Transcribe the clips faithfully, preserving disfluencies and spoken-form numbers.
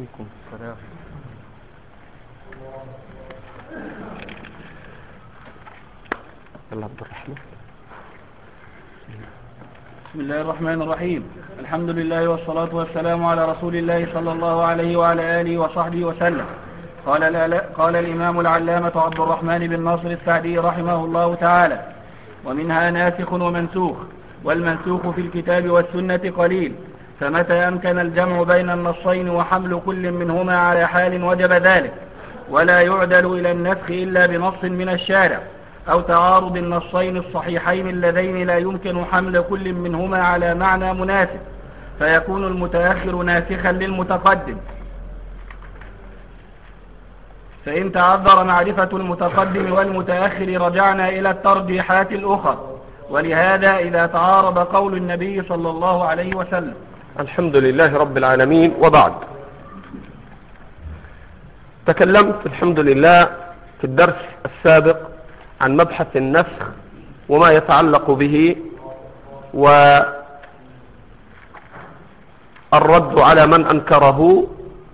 عليكم السلام. عبد الرحمن. بسم الله الرحمن الرحيم. الحمد لله والصلاة والسلام على رسول الله صلى الله عليه وعلى آله وصحبه وسلم. قال, قال الإمام العلامة عبد الرحمن بن ناصر السعدي رحمه الله تعالى: ومنها ناسخ ومنسوخ، والمنسوخ في الكتاب والسنة قليل، فمتى أمكن الجمع بين النصين وحمل كل منهما على حال وجب ذلك، ولا يعدل إلى النسخ إلا بنص من الشارع أو تعارض النصين الصحيحين اللذين لا يمكن حمل كل منهما على معنى مناسب، فيكون المتأخر ناسخا للمتقدم. فإن تعذر معرفة المتقدم والمتأخر رجعنا إلى الترجيحات الأخرى، ولهذا إذا تعارض قول النبي صلى الله عليه وسلم. الحمد لله رب العالمين، وبعد. تكلمت الحمد لله في الدرس السابق عن مبحث النسخ وما يتعلق به، والرد على من أنكره،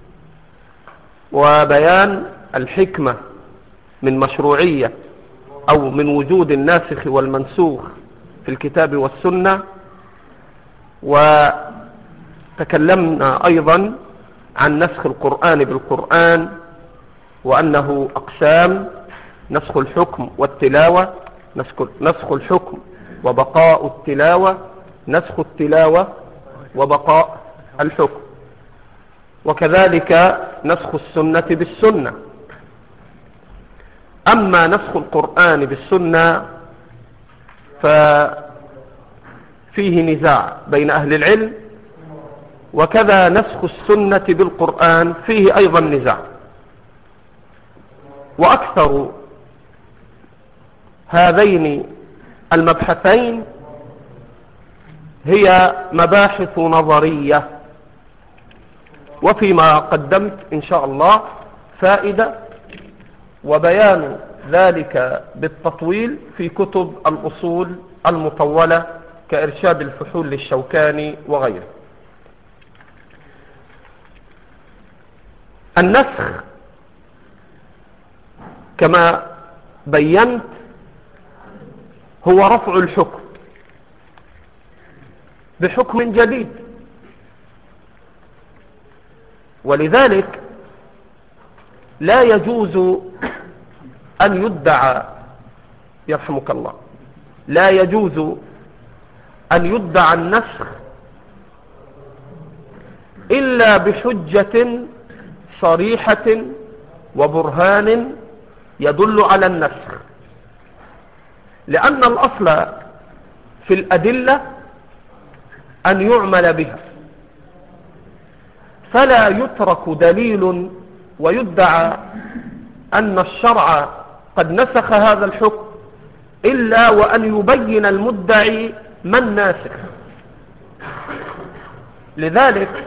وبيان الحكمة من مشروعية أو من وجود الناسخ والمنسوخ في الكتاب والسنة. وتكلمنا أيضا عن نسخ القرآن بالقرآن، وأنه أقسام: نسخ الحكم والتلاوة، نسخ الحكم وبقاء التلاوة، نسخ التلاوة وبقاء الحكم، وكذلك نسخ السنة بالسنة. أما نسخ القرآن بالسنة ففيه نزاع بين أهل العلم، وكذا نسخ السنة بالقرآن فيه أيضا نزاع. وأكثر هذين المبحثين هي مباحث نظرية، وفيما قدمت إن شاء الله فائدة وبيان ذلك بالتطويل في كتب الأصول المطولة كإرشاد الفحول للشوكاني وغيره. النسخ كما بينت هو رفع الحكم بحكم جديد، ولذلك لا يجوز أن يدعى يرحمك الله لا يجوز أن يدعى النسخ إلا بحجة صريحة وبرهان يدل على النسخ، لأن الأصل في الأدلة أن يعمل بها، فلا يترك دليل ويدعى أن الشرع قد نسخ هذا الحكم إلا وأن يبين المدعي من ناسخ. لذلك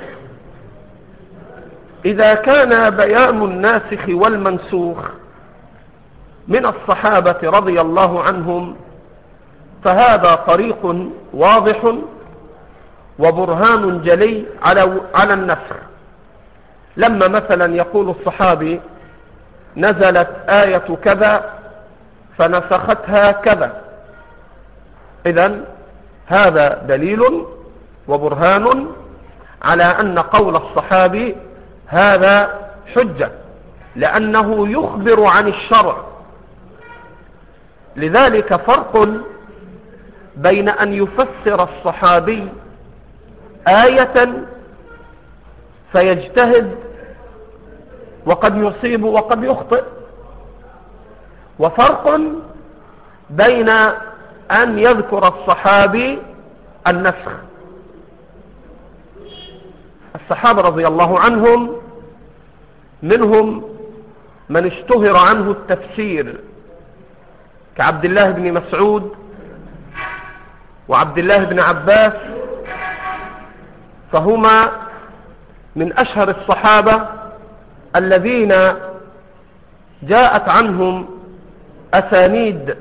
إذا كان بيان الناسخ والمنسوخ من الصحابة رضي الله عنهم فهذا طريق واضح وبرهان جلي على على النسخ. لما مثلا يقول الصحابي: نزلت آية كذا فنسختها كذا، إذن هذا دليل وبرهان على أن قول الصحابي هذا حجة، لأنه يخبر عن الشرع. لذلك فرق بين أن يفسر الصحابي آية فيجتهد وقد يصيب وقد يخطئ، وفرق بين أن يذكر الصحابي النسخ. الصحابة رضي الله عنهم منهم من اشتهر عنه التفسير كعبد الله بن مسعود وعبد الله بن عباس، فهما من أشهر الصحابة الذين جاءت عنهم أسانيد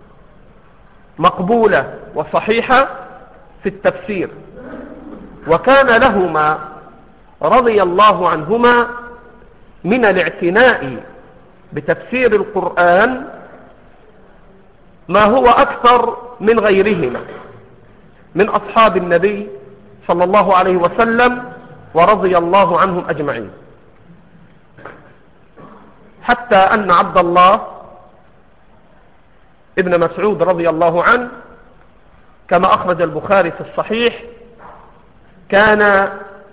مقبولة وصحيحة في التفسير، وكان لهما رضي الله عنهما من الاعتناء بتفسير القرآن ما هو أكثر من غيرهما من أصحاب النبي صلى الله عليه وسلم ورضي الله عنهم أجمعين، حتى أن عبد الله ابن مسعود رضي الله عنه كما أخرج البخاري في الصحيح كان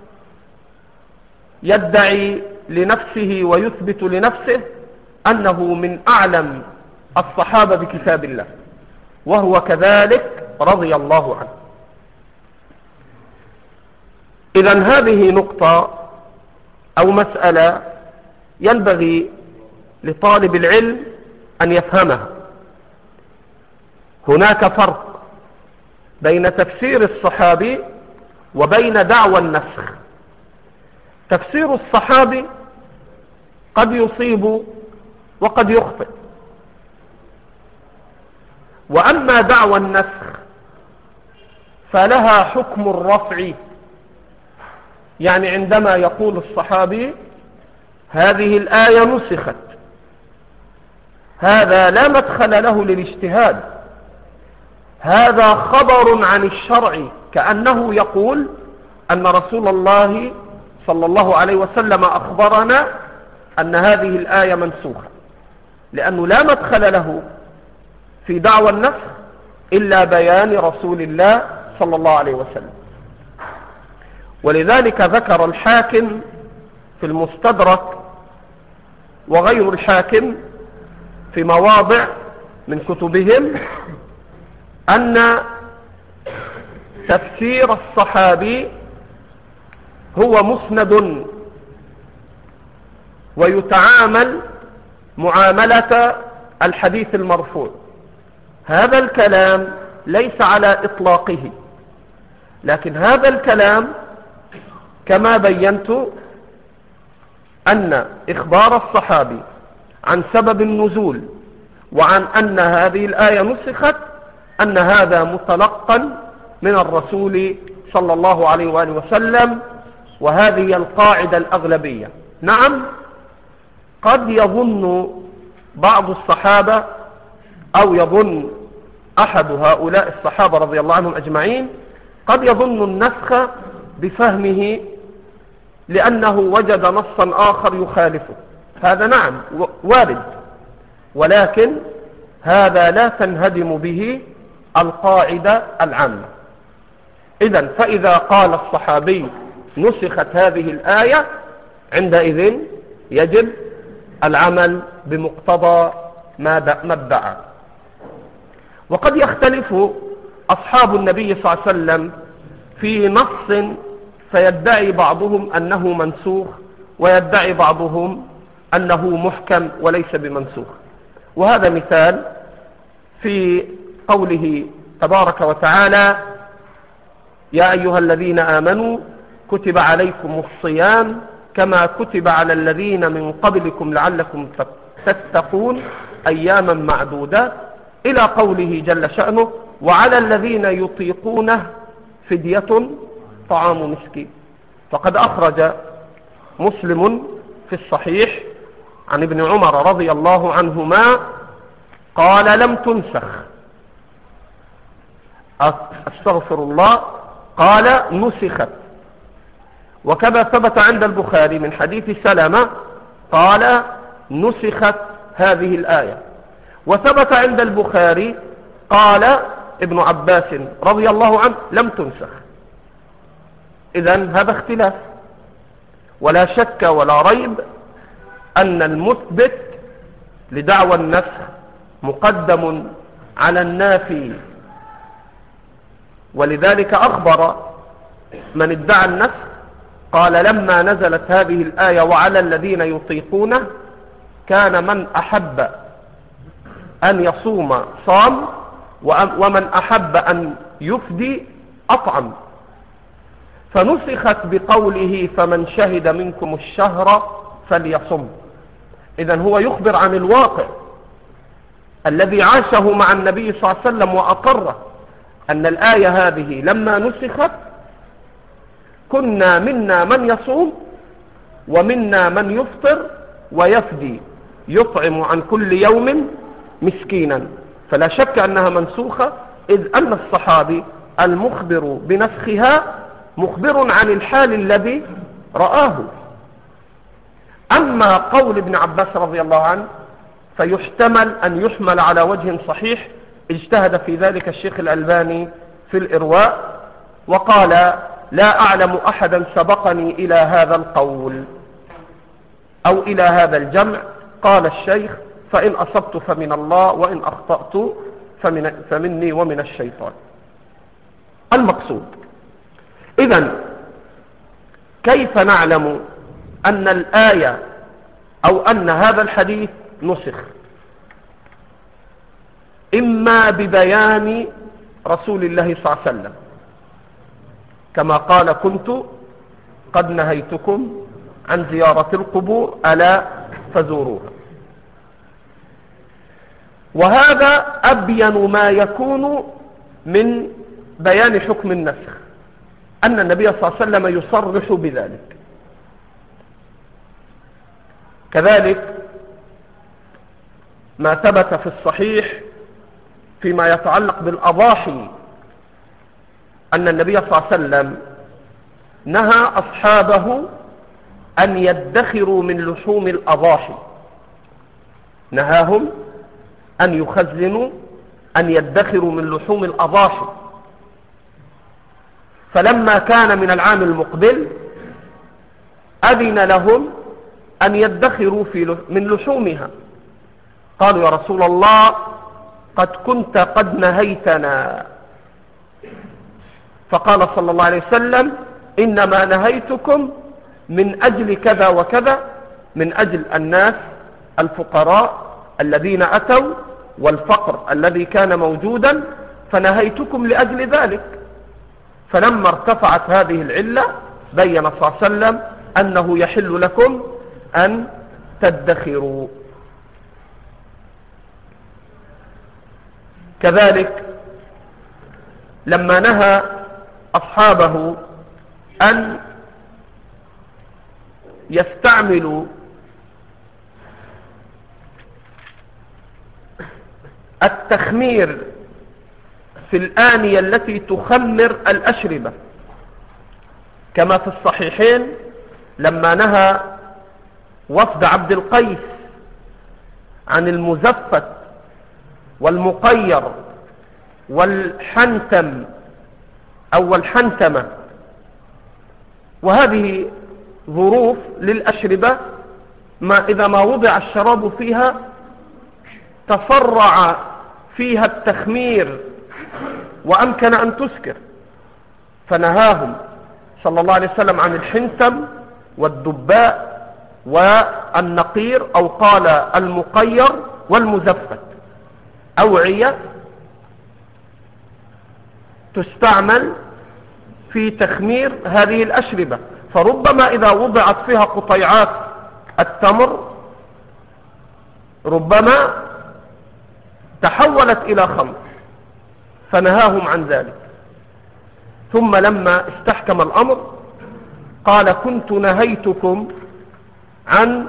يدعي لنفسه ويثبت لنفسه أنه من أعلم الصحابة بكتاب الله، وهو كذلك رضي الله عنه. إذن هذه نقطة أو مسألة ينبغي لطالب العلم أن يفهمها. هناك فرق بين تفسير الصحابي وبين دعوى النسخ. تفسير الصحابي قد يصيب وقد يخطئ، وأما دعوى النسخ فلها حكم الرفع، يعني عندما يقول الصحابي هذه الآية نسخت، هذا لا مدخل له للاجتهاد، هذا خبر عن الشرع، كأنه يقول أن رسول الله صلى الله عليه وسلم أخبرنا أن هذه الآية منسوخة، لأنه لا مدخل له في دعوى النسخ إلا بيان رسول الله صلى الله عليه وسلم. ولذلك ذكر الحاكم في المستدرك وغير الحاكم في مواضع من كتبهم أن تفسير الصحابي هو مسند ويتعامل معاملة الحديث المرفوع. هذا الكلام ليس على إطلاقه، لكن هذا الكلام كما بينت أن إخبار الصحابي عن سبب النزول وعن أن هذه الآية نسخت أن هذا متلقا من الرسول صلى الله عليه وآله وسلم، وهذه القاعدة الأغلبية. نعم، قد يظن بعض الصحابة أو يظن أحد هؤلاء الصحابة رضي الله عنهم أجمعين قد يظن النسخ بفهمه لأنه وجد نصا آخر يخالفه، هذا نعم وارد، ولكن هذا لا تنهدم به القاعدة العامة. إذن فإذا قال الصحابي نسخت هذه الآية عندئذ يجب العمل بمقتضى ما ادعى. وقد يختلف أصحاب النبي صلى الله عليه وسلم في نص فيدعي بعضهم أنه منسوخ ويدعي بعضهم أنه محكم وليس بمنسوخ. وهذا مثال في قوله تبارك وتعالى يا أيها الذين آمنوا كتب عليكم الصيام كما كتب على الذين من قبلكم لعلكم تتقون أياما معدودة إلى قوله جل شأنه وعلى الذين يطيقونه فدية طعام مسكين. فقد أخرج مسلم في الصحيح عن ابن عمر رضي الله عنهما قال لم تنسخ، استغفر الله، قال نسخت. وكذا ثبت عند البخاري من حديث سلمة قال نسخت هذه الآية. وثبت عند البخاري قال ابن عباس رضي الله عنه لم تنسخ. إذن هذا اختلاف، ولا شك ولا ريب أن المثبت لدعوى النسخ مقدم على النافي. ولذلك أخبر من ادعى النسخ قال لما نزلت هذه الآية وعلى الذين يطيقونه كان من أحب أن يصوم صام ومن أحب أن يفدي أطعم، فنسخت بقوله فمن شهد منكم الشهر فليصم. إذن هو يخبر عن الواقع الذي عاشه مع النبي صلى الله عليه وسلم وأقره أن الآية هذه لما نسخت كنا منا من يصوم ومنا من يفطر ويفدي يطعم عن كل يوم مسكينا. فلا شك أنها منسوخة، إذ أن الصحابي المخبر بنسخها مخبر عن الحال الذي رآه. أما قول ابن عباس رضي الله عنه فيحتمل أن يحمل على وجه صحيح، اجتهد في ذلك الشيخ الألباني في الإرواء وقال: لا أعلم أحدا سبقني إلى هذا القول أو إلى هذا الجمع. قال الشيخ: فإن أصبت فمن الله وإن أخطأت فمن فمني ومن الشيطان. المقصود إذن كيف نعلم أن الآية أو أن هذا الحديث نسخ؟ إما ببيان رسول الله صلى الله عليه وسلم كما قال: كنت قد نهيتكم عن زيارة القبور ألا فزوروها. وهذا أبين ما يكون من بيان حكم النسخ، أن النبي صلى الله عليه وسلم يصرح بذلك. كذلك ما ثبت في الصحيح فيما يتعلق بالأضاحي أن النبي صلى الله عليه وسلم نهى أصحابه أن يدخروا من لحوم الأضاحي، نهاهم أن يخزنوا أن يدخروا من لحوم الأضاحي. فلما كان من العام المقبل أذن لهم أن يدخروا في من لحومها. قالوا: يا رسول الله قد كنت قد نهيتنا. فقال صلى الله عليه وسلم: إنما نهيتكم من أجل كذا وكذا، من أجل الناس الفقراء الذين أتوا والفقر الذي كان موجودا، فنهيتكم لأجل ذلك. فلما ارتفعت هذه العلة بين صلى الله عليه وسلم أنه يحل لكم أن تدخروا. كذلك لما نهى أصحابه أن يستعملوا التخمير في الآنية التي تخمر الأشربة، كما في الصحيحين لما نهى وفد عبد القيس عن المزفت والمقير والحنتم أو الحنتمة، وهذه ظروف للأشربة ما إذا ما وضع الشراب فيها تفرع فيها التخمير وأمكن أن تسكر، فنهاهم صلى الله عليه وسلم عن الحنتم والدباء والنقير، أو قال المقير والمزفت، أوعية تستعمل في تخمير هذه الأشربة. فربما إذا وضعت فيها قطيعات التمر ربما تحولت إلى خمر، فنهاهم عن ذلك. ثم لما استحكم الأمر قال: كنت نهيتكم عن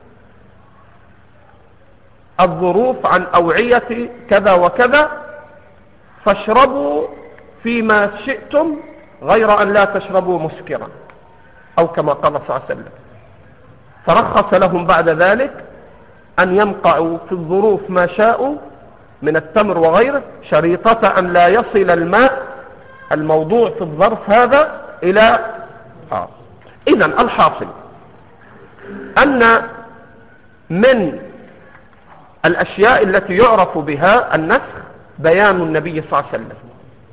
الظروف، عن أوعية كذا وكذا، فاشربوا فيما شئتم غير أن لا تشربوا مسكرا، أو كما قال صلى الله عليه وسلم. فرخص لهم بعد ذلك أن ينقعوا في الظروف ما شاءوا من التمر وغيره، شريطة أن لا يصل الماء الموضوع في الظرف هذا إلى آه. إذن الحاصل أن من الأشياء التي يعرف بها النسخ بيان النبي صلى الله عليه وسلم،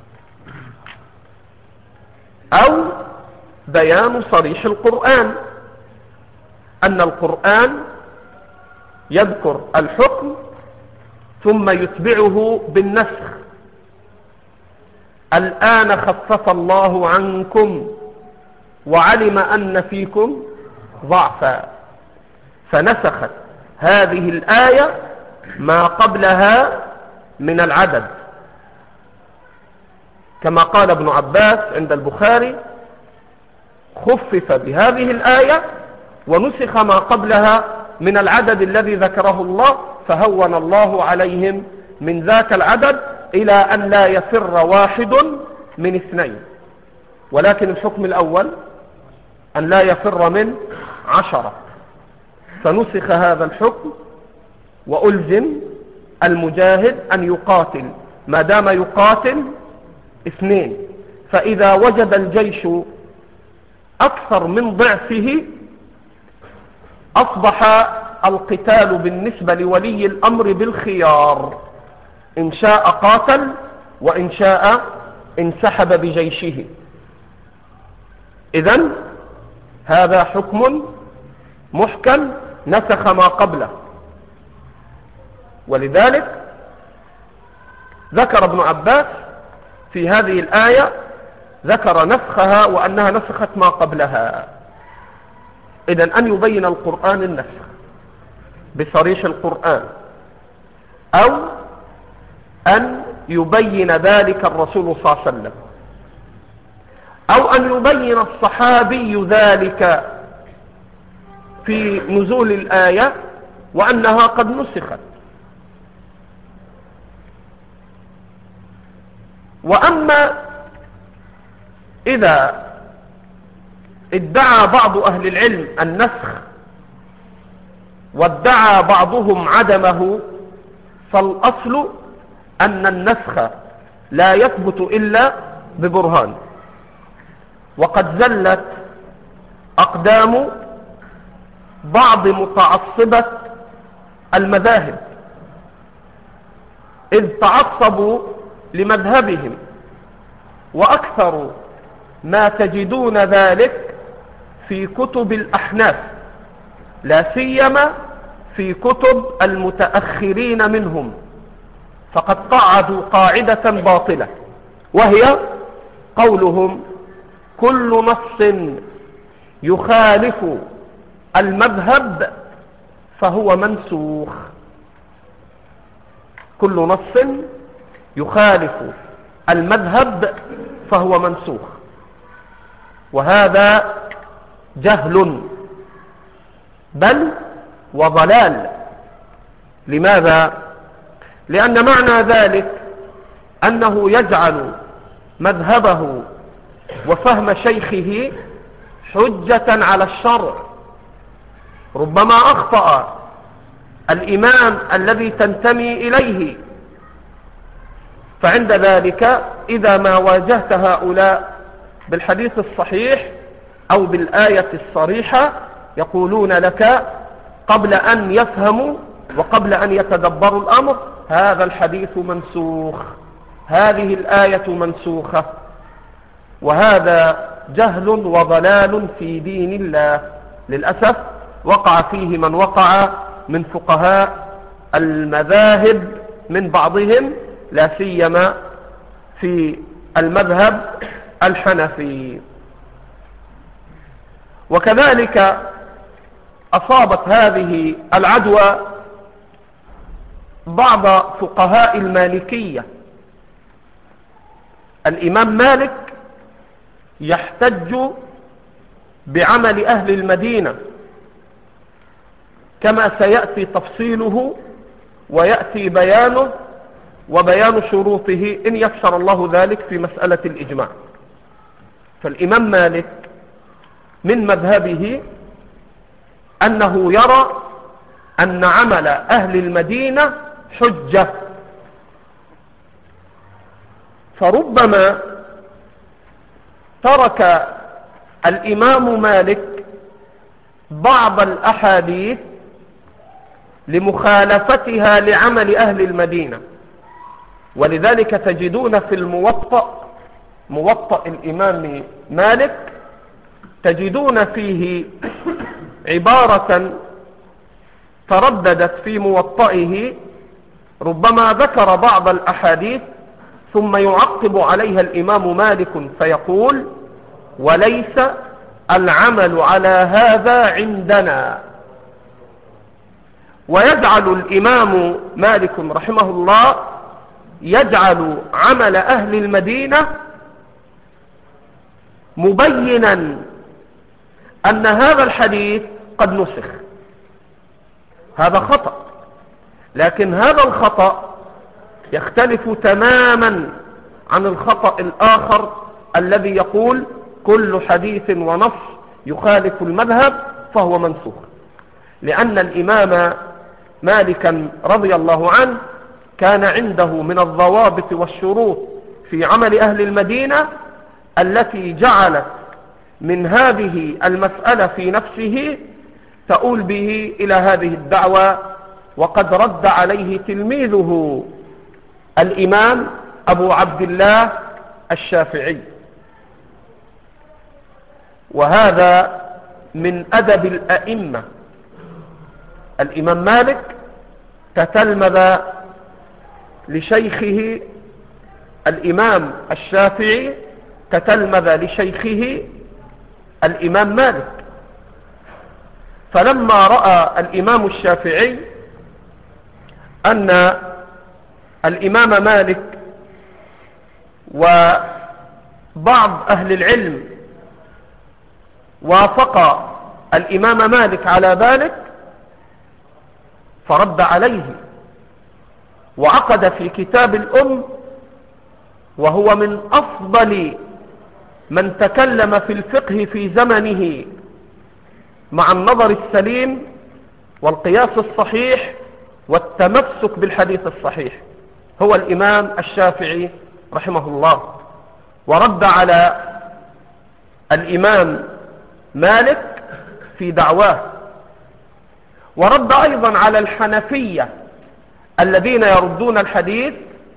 أو بيان صريح القرآن، أن القرآن يذكر الحكم ثم يتبعه بالنسخ. الآن خفف الله عنكم وعلم أن فيكم ضعفا، فنسخت هذه الآية ما قبلها من العدد، كما قال ابن عباس عند البخاري: خفف بهذه الآية ونسخ ما قبلها من العدد الذي ذكره الله، فهون الله عليهم من ذاك العدد إلى أن لا يفر واحد من اثنين. ولكن الحكم الأول أن لا يفر من عشرة، فنسخ هذا الحكم وألزم المجاهد أن يقاتل ما دام يقاتل اثنين، فإذا وجد الجيش أكثر من ضعفه أصبح القتال بالنسبة لولي الأمر بالخيار، إن شاء قاتل وإن شاء انسحب بجيشه. إذن هذا حكم محكم نسخ ما قبله. ولذلك ذكر ابن عباس في هذه الآية ذكر نسخها وأنها نسخت ما قبلها. إذن أن يبين القرآن النسخ بصريح القرآن، أو أن يبين ذلك الرسول صلى الله عليه وسلم، أو أن يبين الصحابي ذلك في نزول الآية وأنها قد نسخت. وأما إذا ادعى بعض أهل العلم النسخ وادعى بعضهم عدمه، فالأصل أن النسخ لا يثبت إلا ببرهان. وقد زلت أقدام بعض متعصبة المذاهب، إذ تعصبوا لمذهبهم، وأكثر ما تجدون ذلك في كتب الأحناف، لا سيما في كتب المتأخرين منهم، فقد قعدوا قاعدة باطلة، وهي قولهم كل نص يخالف المذهب فهو منسوخ. كل نص يخالف المذهب فهو منسوخ، وهذا جهل بل وضلال. لماذا؟ لأن معنى ذلك أنه يجعل مذهبه وفهم شيخه حجة على الشرع. ربما أخطأ الإمام الذي تنتمي إليه، فعند ذلك إذا ما واجهت هؤلاء بالحديث الصحيح أو بالآية الصريحة يقولون لك قبل أن يفهموا وقبل أن يتدبروا الأمر: هذا الحديث منسوخ، هذه الآية منسوخة. وهذا جهل وضلال في دين الله، للأسف وقع فيه من وقع من فقهاء المذاهب من بعضهم، لا سيما في المذهب الحنفي. وكذلك أصابت هذه العدوى بعض فقهاء المالكية. الإمام مالك يحتج بعمل أهل المدينة كما سيأتي تفصيله ويأتي بيانه وبيان شروطه إن يسر الله ذلك في مسألة الإجماع. فالإمام مالك من مذهبه أنه يرى أن عمل أهل المدينة حجة، فربما ترك الإمام مالك بعض الأحاديث لمخالفتها لعمل أهل المدينة. ولذلك تجدون في الموطأ، موطأ الإمام مالك، تجدون فيه عبارة ترددت في موطئه، ربما ذكر بعض الأحاديث ثم يعقب عليها الإمام مالك فيقول: وليس العمل على هذا عندنا. ويجعل الإمام مالك رحمه الله يجعل عمل أهل المدينة مبينا أن هذا الحديث قد نسخ. هذا خطأ، لكن هذا الخطأ يختلف تماما عن الخطأ الآخر الذي يقول كل حديث ونص يخالف المذهب فهو منسوخ. لأن الإمام مالكا رضي الله عنه كان عنده من الضوابط والشروط في عمل أهل المدينة التي جعلت من هذه المسألة في نفسه تؤول به إلى هذه الدعوة، وقد رد عليه تلميذه الإمام أبو عبد الله الشافعي. وهذا من أدب الأئمة. الإمام مالك تتلمذ لشيخه الإمام الشافعي، تتلمذ لشيخه الإمام مالك. فلما رأى الإمام الشافعي أن الإمام مالك وبعض أهل العلم وافق الإمام مالك على ذلك فرد عليه، وعقد في كتاب الأم، وهو من أفضل من تكلم في الفقه في زمنه مع النظر السليم والقياس الصحيح والتمسك بالحديث الصحيح، هو الإمام الشافعي رحمه الله. ورد على الإمام مالك في دعواه، ورد أيضا على الحنفية الذين يردون الحديث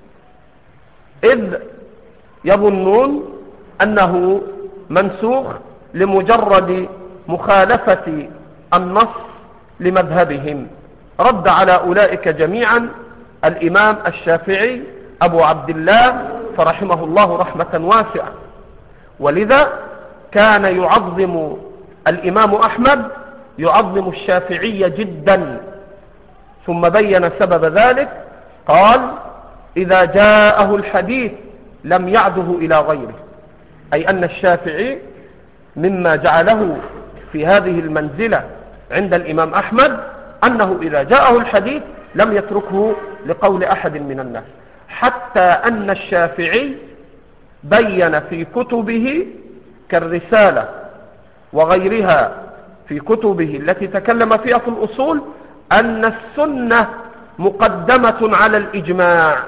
إذ يظنون أنه منسوخ لمجرد مخالفة النص لمذهبهم. رد على أولئك جميعا الإمام الشافعي أبو عبد الله فرحمه الله رحمة واسعة. ولذا كان يعظم الإمام أحمد يعظم الشافعي جدا، ثم بين سبب ذلك، قال إذا جاءه الحديث لم يعده إلى غيره، أي أن الشافعي مما جعله في هذه المنزلة عند الإمام أحمد أنه إذا جاءه الحديث لم يتركه لقول أحد من الناس، حتى أن الشافعي بين في كتبه كالرسالة وغيرها في كتبه التي تكلم فيها في الأصول أن السنة مقدمة على الإجماع،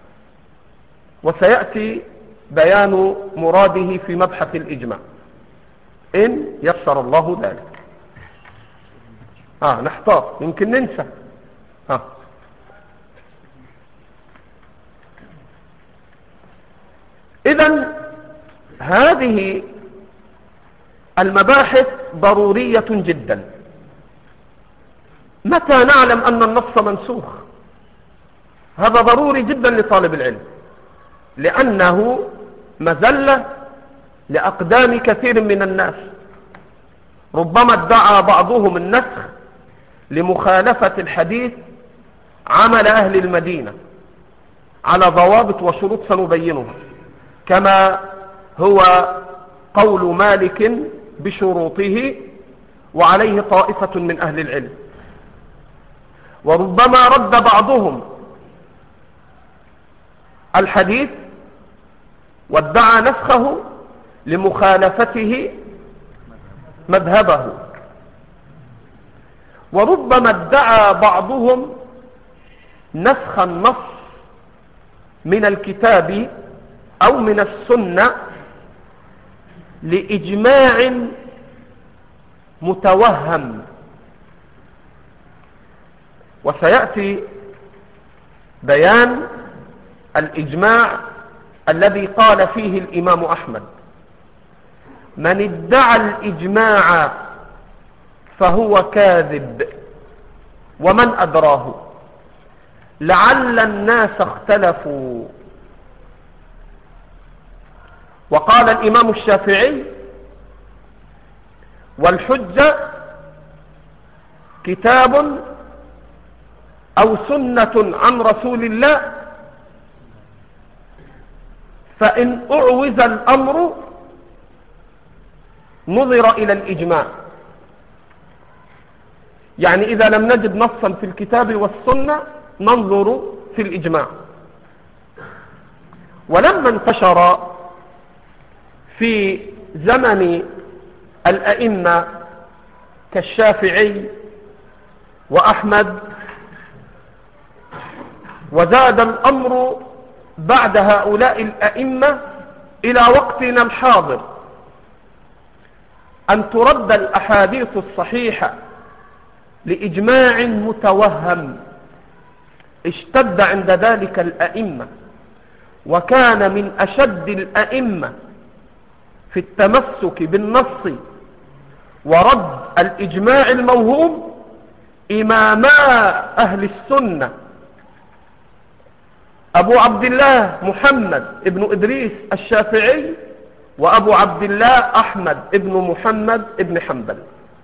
وسيأتي بيان مراده في مبحث الإجماع إن يسر الله ذلك. آه نحتاط يمكن ننسى. آه. إذن هذه المباحث ضرورية جدا. متى نعلم أن النص منسوخ؟ هذا ضروري جدا لطالب العلم، لأنه مذلة لأقدام كثير من الناس. ربما ادعى بعضهم النسخ لمخالفة الحديث عمل أهل المدينة على ضوابط وشروط سنبينها، كما هو قول مالك بشروطه وعليه طائفة من أهل العلم. وربما رد بعضهم الحديث وادعى نسخه لمخالفته مذهبه. وربما ادعى بعضهم نسخ النص من الكتاب أو من السنة لإجماع متوهم، وسيأتي بيان الإجماع الذي قال فيه الإمام أحمد: من ادعى الإجماع فهو كاذب ومن أدراه، لعل الناس اختلفوا. وقال الإمام الشافعي: والحجة كتاب أو سنة عن رسول الله، فإن أعوز الأمر نظر إلى الإجماع. يعني إذا لم نجد نصا في الكتاب والسنة ننظر في الإجماع. ولما انتشر في زمن الأئمة كالشافعي وأحمد، وزاد الأمر بعد هؤلاء الأئمة إلى وقتنا الحاضر أن ترد الأحاديث الصحيحة لإجماع متوهم، اشتد عند ذلك الأئمة، وكان من أشد الأئمة في التمسك بالنص ورد الإجماع الموهوم إماما أهل السنة أبو عبد الله محمد ابن إدريس الشافعي وأبو عبد الله أحمد ابن محمد ابن حنبل.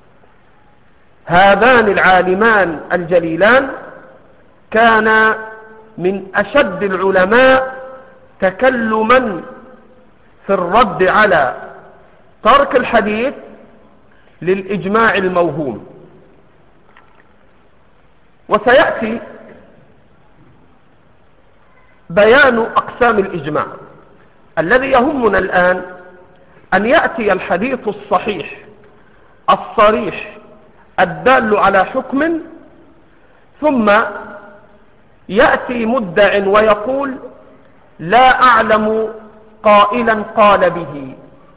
هذان العالمان الجليلان كان من أشد العلماء تكلما في الرد على ترك الحديث للإجماع الموهوم. وسيأتي بيان أقسام الإجماع. الذي يهمنا الآن أن يأتي الحديث الصحيح الصريح الدال على حكم، ثم يأتي مدع ويقول لا أعلم قائلا قال به،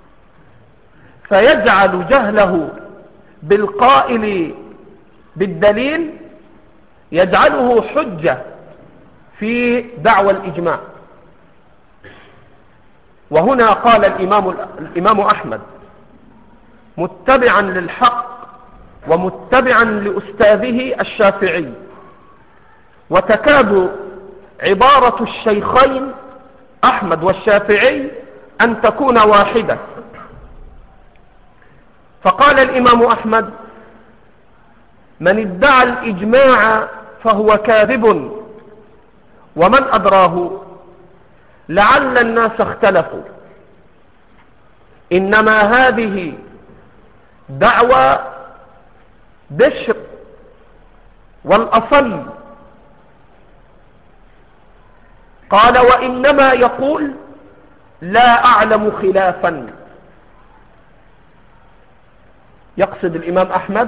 فيجعل جهله بالقائل بالدليل يجعله حجة في دعوى الإجماع. وهنا قال الإمام, الإمام أحمد متبعا للحق ومتبعا لأستاذه الشافعي، وتكاد عبارة الشيخين أحمد والشافعي أن تكون واحدة. فقال الإمام أحمد من ادعى الإجماع فهو كاذب، ومن أدراه لعل الناس اختلفوا، إنما هذه دعوى بشر والأصل. قال وإنما يقول لا أعلم خلافا. يقصد الإمام أحمد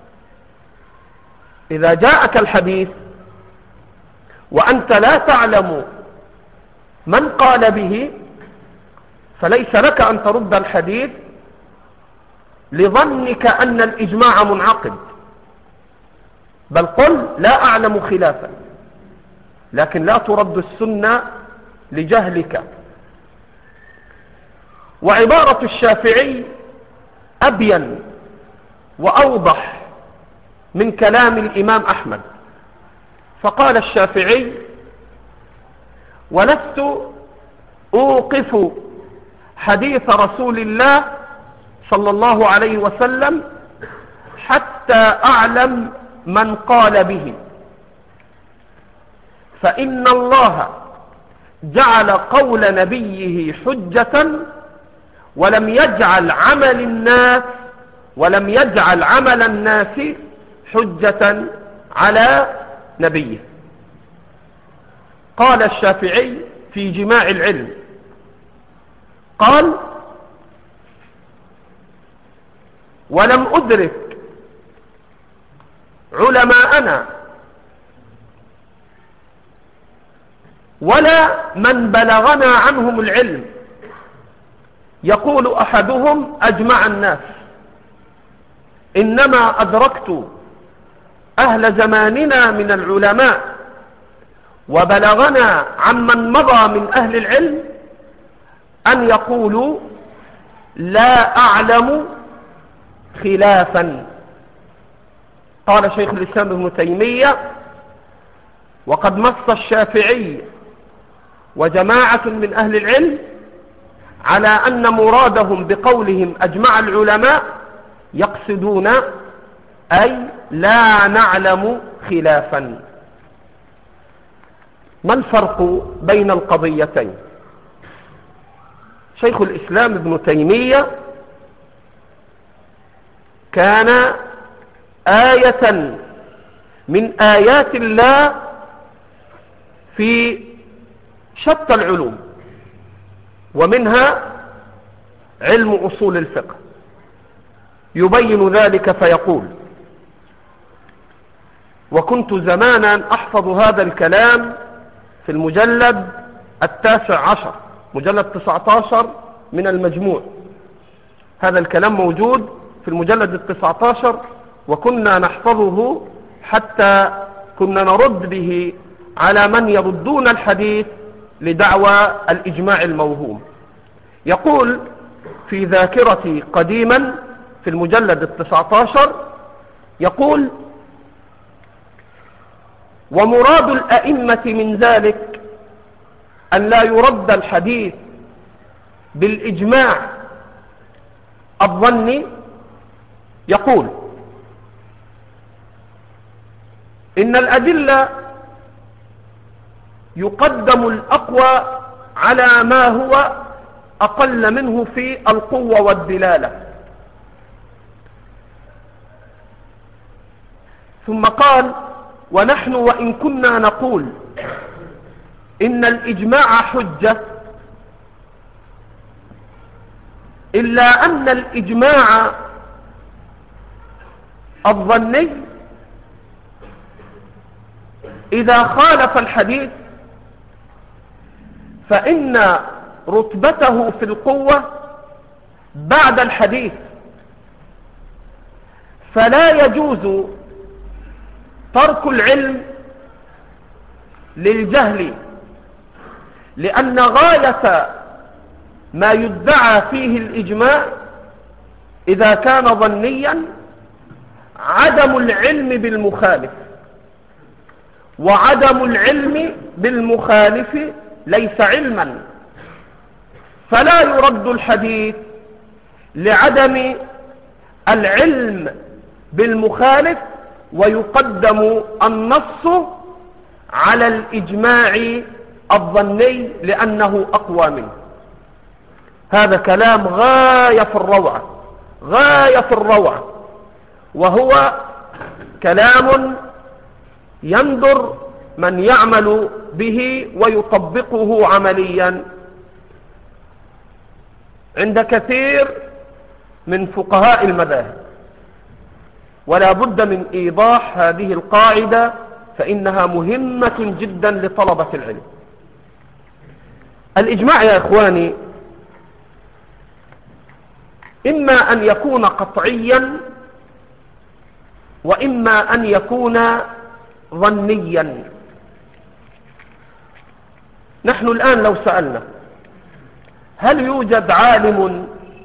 إذا جاءك الحديث وأنت لا تعلم من قال به فليس لك أن ترد الحديث لظنك أن الإجماع منعقد، بل قل لا أعلم خلافا، لكن لا ترد السنة لجهلك. وعبارة الشافعي أبين وأوضح من كلام الإمام أحمد. فقال الشافعي ولست أوقف حديث رسول الله صلى الله عليه وسلم حتى أعلم من قال به، فإن الله جعل قول نبيه حجة ولم يجعل عمل الناس ولم يجعل عمل الناس حجة على نبيه. قال الشافعي في جماع العلم قال ولم أدرك علماءنا ولا من بلغنا عنهم العلم يقول أحدهم أجمع الناس، إنما أدركت أهل زماننا من العلماء وبلغنا عمن مضى من أهل العلم أن يقولوا لا أعلم خلافا. قال شيخ الإسلام ابن تيمية وقد نص الشافعي وجماعة من أهل العلم على أن مرادهم بقولهم أجمع العلماء يقصدون أي لا نعلم خلافا. ما الفرق بين القضيتين؟ شيخ الإسلام ابن تيمية كان آية من آيات الله في شتى العلوم، ومنها علم أصول الفقه. يبين ذلك فيقول: وكنت زمانا أحفظ هذا الكلام في المجلد التاسع عشر، مجلد تسعة عشر من المجموع. هذا الكلام موجود في المجلد التسعة عشر، وكنا نحفظه حتى كنا نرد به على من يردون الحديث لدعوى الإجماع الموهوم. يقول في ذاكرتي قديما في المجلد التسعة عشر، يقول: ومراد الأئمة من ذلك أن لا يرد الحديث بالإجماع الظني. يقول: إن الأدلة يقدم الأقوى على ما هو أقل منه في القوة والدلالة. ثم قال: ونحن وإن كنا نقول إن الإجماع حجة، إلا أن الإجماع الظني إذا خالف الحديث فإن رتبته في القوة بعد الحديث، فلا يجوز ترك العلم للجهل، لأن غاية ما يدعى فيه الإجماع إذا كان ظنيا عدم العلم بالمخالف، وعدم العلم بالمخالف ليس علما، فلا يرد الحديث لعدم العلم بالمخالف، ويقدم النص على الإجماع الظني لأنه أقوى منه. هذا كلام غاية في الروعة، غاية في الروعة، وهو كلام يندر من يعمل به ويطبقه عمليا عند كثير من فقهاء المذاهب. ولا بد من إيضاح هذه القاعدة، فإنها مهمة جدا لطلبة العلم. الإجماع يا إخواني إما أن يكون قطعيا، وإما أن يكون ظنيا. نحن الآن لو سألنا: هل يوجد عالم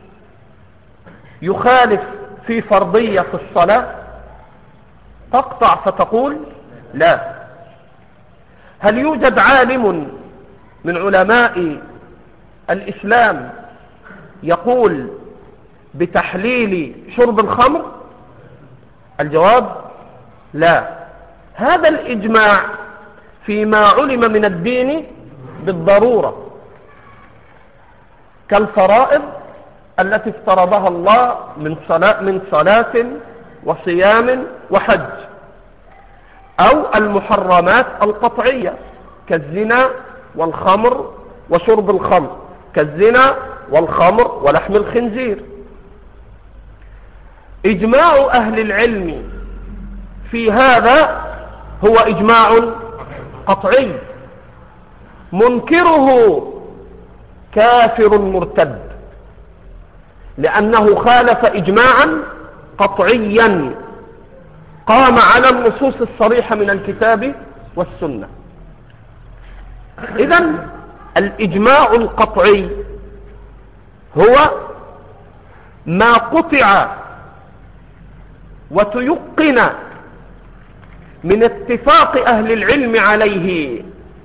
يخالف في فرضية الصلاة؟ تقطع فتقول لا. هل يوجد عالم من علماء الإسلام يقول بتحليل شرب الخمر؟ الجواب لا. هذا الإجماع فيما علم من الدين بالضرورة، كالفرائض التي افترضها الله من صلاة, من صلاة وصيام وحج، أو المحرمات القطعية كالزنا والخمر وشرب الخمر، كالزنا والخمر ولحم الخنزير. إجماع أهل العلم في هذا هو إجماع قطعي، منكره كافر مرتد، لأنه خالف إجماعا قطعيا قام على النصوص الصريحة من الكتاب والسنة. إذن الإجماع القطعي هو ما قطع وتيقن من اتفاق أهل العلم عليه،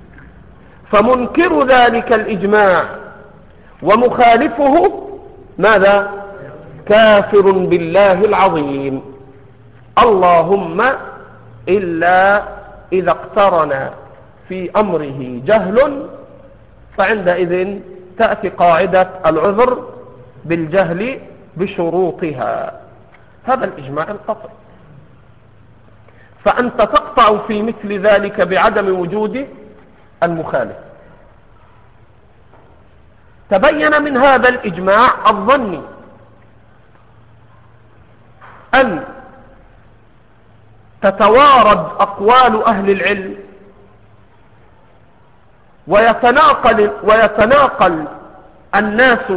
فمنكر ذلك الإجماع ومخالفه ماذا؟ كافر بالله العظيم. اللهم إلا إذا اقترن في أمره جهل، فعندئذ تأتي قاعدة العذر بالجهل بشروطها. هذا الإجماع القطعي. فأنت تقطع في مثل ذلك بعدم وجود المخالف. تبين من هذا الإجماع الظني أن تتوارد أقوال أهل العلم ويتناقل, ويتناقل الناس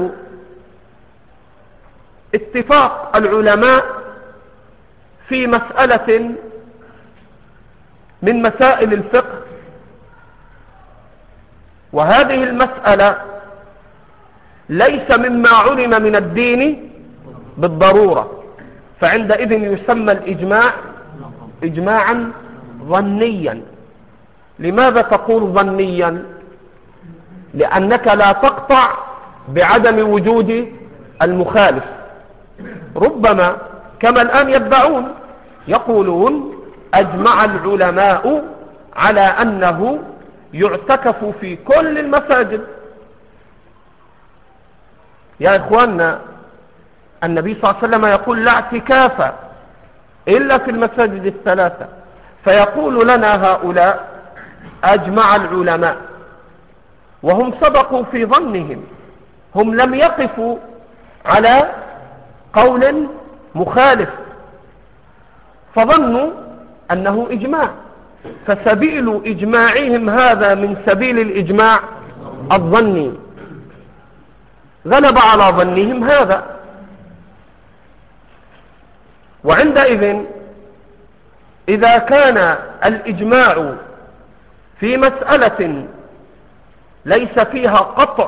اتفاق العلماء في مسألة من مسائل الفقه، وهذه المسألة ليس مما علم من الدين بالضرورة، فعندئذ يسمى الإجماع إجماعا ظنيا. لماذا تقول ظنيا؟ لأنك لا تقطع بعدم وجود المخالف. ربما كما الآن يدعون يقولون أجمع العلماء على أنه يعتكف في كل المساجد. يا إخواننا، النبي صلى الله عليه وسلم يقول لا اعتكاف إلا في المساجد الثلاثة، فيقول لنا هؤلاء أجمع العلماء، وهم صدقوا في ظنهم، هم لم يقفوا على قول مخالف فظنوا أنه إجماع، فسبيل إجماعهم هذا من سبيل الإجماع الظني، غلب على ظنهم هذا. وعندئذ إذا كان الإجماع في مسألة ليس فيها قطع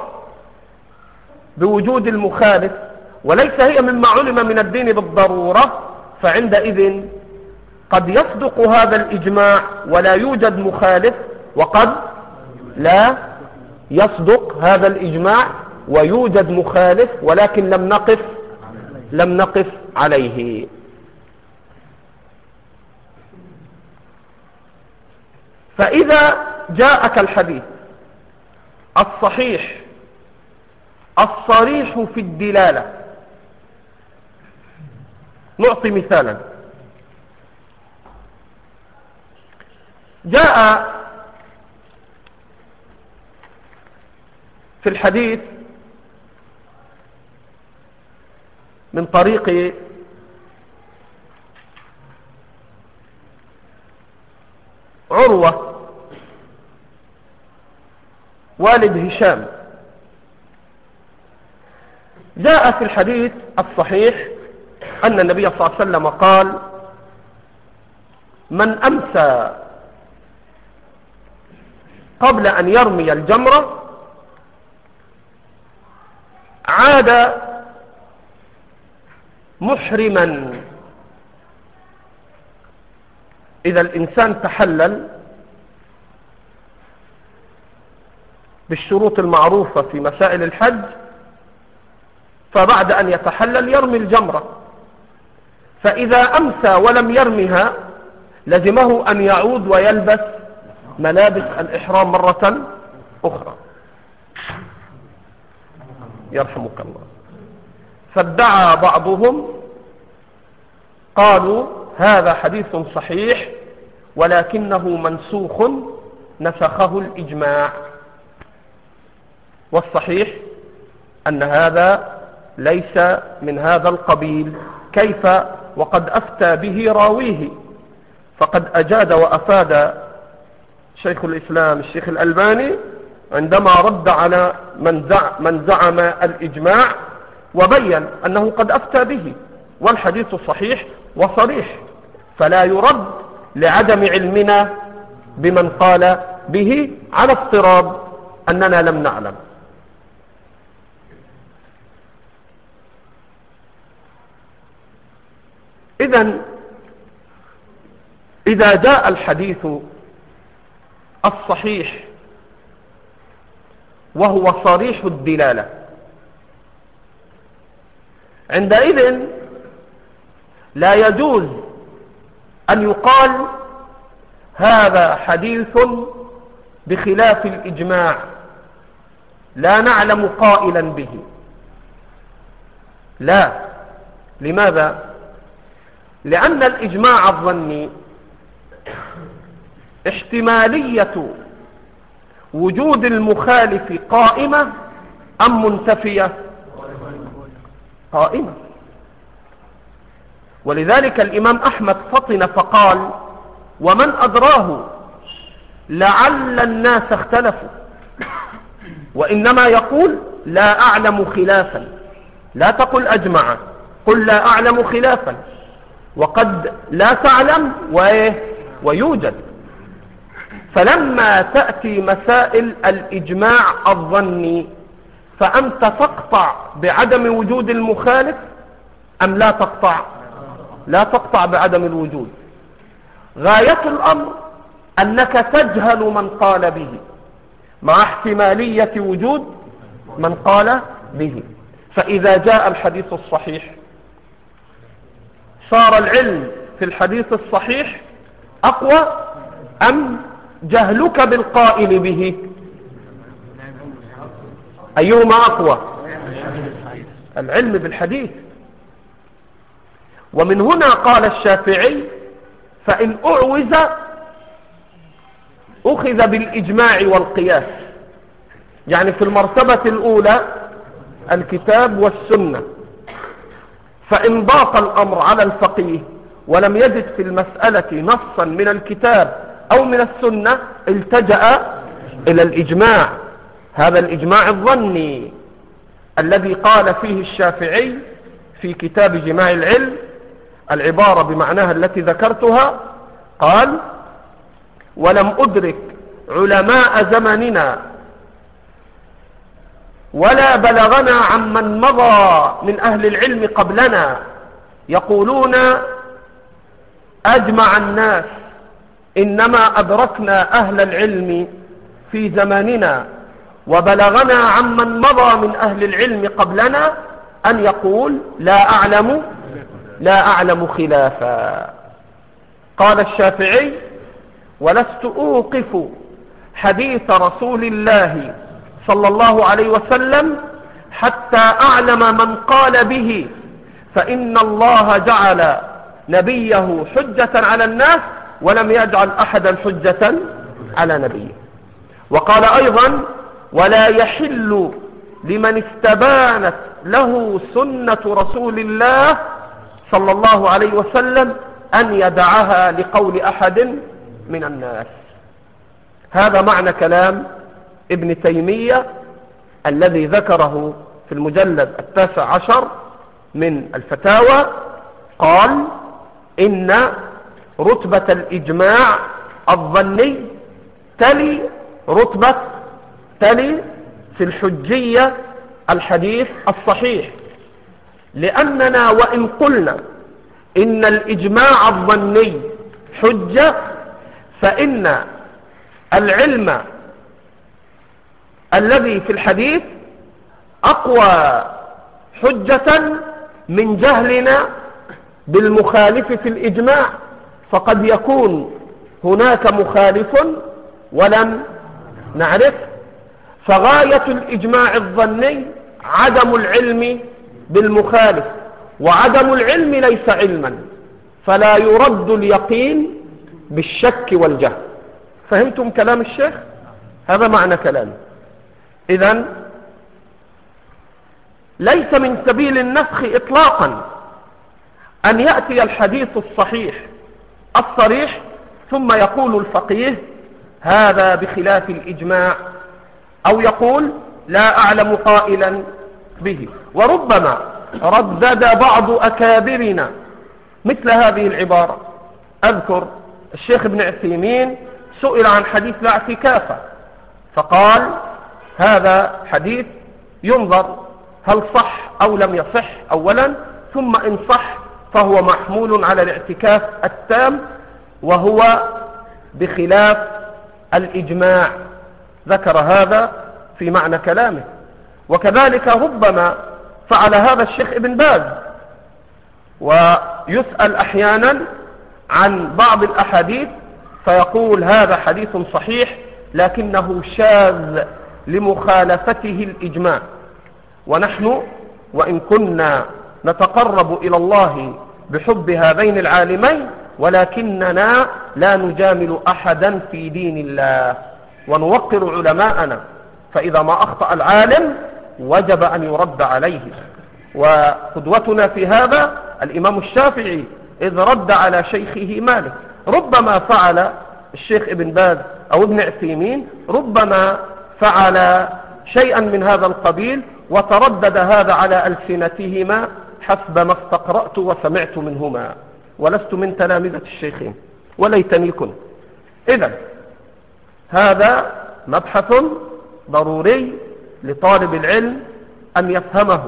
بوجود المخالف وليس هي مما علم من الدين بالضرورة، فعندئذ قد يصدق هذا الإجماع ولا يوجد مخالف، وقد لا يصدق هذا الإجماع ويوجد مخالف ولكن لم نقف لم نقف عليه. فإذا جاءك الحديث الصحيح الصريح في الدلالة، نعطي مثالا. جاء في الحديث من طريق عروة والد هشام، جاء في الحديث الصحيح أن النبي صلى الله عليه وسلم قال: من أمسى قبل أن يرمي الجمرة عاد محرما. إذا الإنسان تحلل بالشروط المعروفة في مسائل الحج، فبعد أن يتحلل يرمي الجمرة، فإذا أمسى ولم يرمها لزمه أن يعود ويلبس ملابس الإحرام مرة أخرى. يرحمك الله. فادعى بعضهم قالوا هذا حديث صحيح ولكنه منسوخ نسخه الإجماع، والصحيح أن هذا ليس من هذا القبيل. كيف وقد أفتى به راويه؟ فقد أجاد وأفاد شيخ الإسلام الشيخ الألباني عندما رد على من زعم الإجماع وبين أنه قد أفتى به، والحديث صحيح وصريح، فلا يرد لعدم علمنا بمن قال به على افتراض أننا لم نعلم. إذن إذا جاء الحديث الصحيح وهو صريح الدلالة، عندئذ لا يجوز أن يقال هذا حديث بخلاف الإجماع لا نعلم قائلا به. لا. لماذا؟ لأن الإجماع الظني احتمالية وجود المخالف قائمة أم منتفية؟ قائمة. ولذلك الإمام أحمد فطن فقال: ومن أدراه لعل الناس اختلفوا، وإنما يقول لا أعلم خلافا، لا تقل أجمع، قل لا أعلم خلافا، وقد لا تعلم ويوجد. فلما تأتي مسائل الإجماع الظني فأنت تقطع بعدم وجود المخالف أم لا تقطع؟ لا تقطع بعدم الوجود. غاية الأمر أنك تجهل من قال به مع احتمالية وجود من قال به. فإذا جاء الحديث الصحيح صار العلم في الحديث الصحيح أقوى أم جهلك بالقائل به؟ أيهما أقوى؟ العلم بالحديث. ومن هنا قال الشافعي: فإن أعوز أخذ بالإجماع والقياس. يعني في المرتبة الأولى الكتاب والسنة، فإن ضاق الأمر على الفقيه ولم يجد في المسألة نصا من الكتاب أو من السنة التجأ إلى الإجماع. هذا الإجماع الظني الذي قال فيه الشافعي في كتاب جماع العلم العبارة بمعناها التي ذكرتها، قال: ولم أدرك علماء زمننا ولا بلغنا عمن مضى من أهل العلم قبلنا يقولون أجمع الناس، إنما أدركنا أهل العلم في زماننا وبلغنا عمن مضى من أهل العلم قبلنا أن يقول لا أعلم لا أعلم خلافا. قال الشافعي: ولست أوقف حديث رسول الله صلى الله عليه وسلم حتى أعلم من قال به، فإن الله جعل نبيه حجة على الناس ولم يجعل أحدا حجة على نبيه. وقال أيضا: ولا يحل لمن استبانت له سنة رسول الله صلى الله عليه وسلم أن يدعها لقول أحد من الناس. هذا معنى كلام ابن تيمية الذي ذكره في المجلد التاسع عشر من الفتاوى. قال: إن رتبة الإجماع الظني تلي رتبة تلي في الحجية الحديث الصحيح، لأننا وإن قلنا إن الإجماع الظني حجة فإن العلم الذي في الحديث أقوى حجة من جهلنا بالمخالف في الإجماع، فقد يكون هناك مخالف ولم نعرف. فغاية الإجماع الظني عدم العلم بالمخالف، وعدم العلم ليس علما، فلا يرد اليقين بالشك والجهل. فهمتم كلام الشيخ؟ هذا معنى كلامه. إذن ليس من سبيل النسخ إطلاقا أن يأتي الحديث الصحيح الصريح ثم يقول الفقيه هذا بخلاف الإجماع، أو يقول لا أعلم قائلا به. وربما ردد بعض أكابرنا مثل هذه العبارة. أذكر الشيخ ابن عثيمين سئل عن حديث لا اعتكاف، فقال هذا حديث ينظر هل صح أو لم يصح أولا، ثم إن صح فهو محمول على الاعتكاف التام وهو بخلاف الإجماع. ذكر هذا في معنى كلامه. وكذلك ربما فعل هذا الشيخ ابن باز، ويسأل أحيانا عن بعض الأحاديث فيقول هذا حديث صحيح لكنه شاذ لمخالفته الإجماع. ونحن وإن كنا نتقرب إلى الله بحب هذين العالمين ولكننا لا نجامل أحدا في دين الله ونوقر علماءنا، فإذا ما أخطأ العالم وجب أن يرد عليه. وقدوتنا في هذا الإمام الشافعي إذ رد على شيخه مالك. ربما فعل الشيخ ابن باز أو ابن عثيمين ربما فعل شيئا من هذا القبيل، وتردد هذا على ألسنتهما حسب ما استقرأت وسمعت منهما، ولست من تلامذة الشيخين وليتني كنت. إذن هذا مبحث ضروري لطالب العلم أن يفهمه.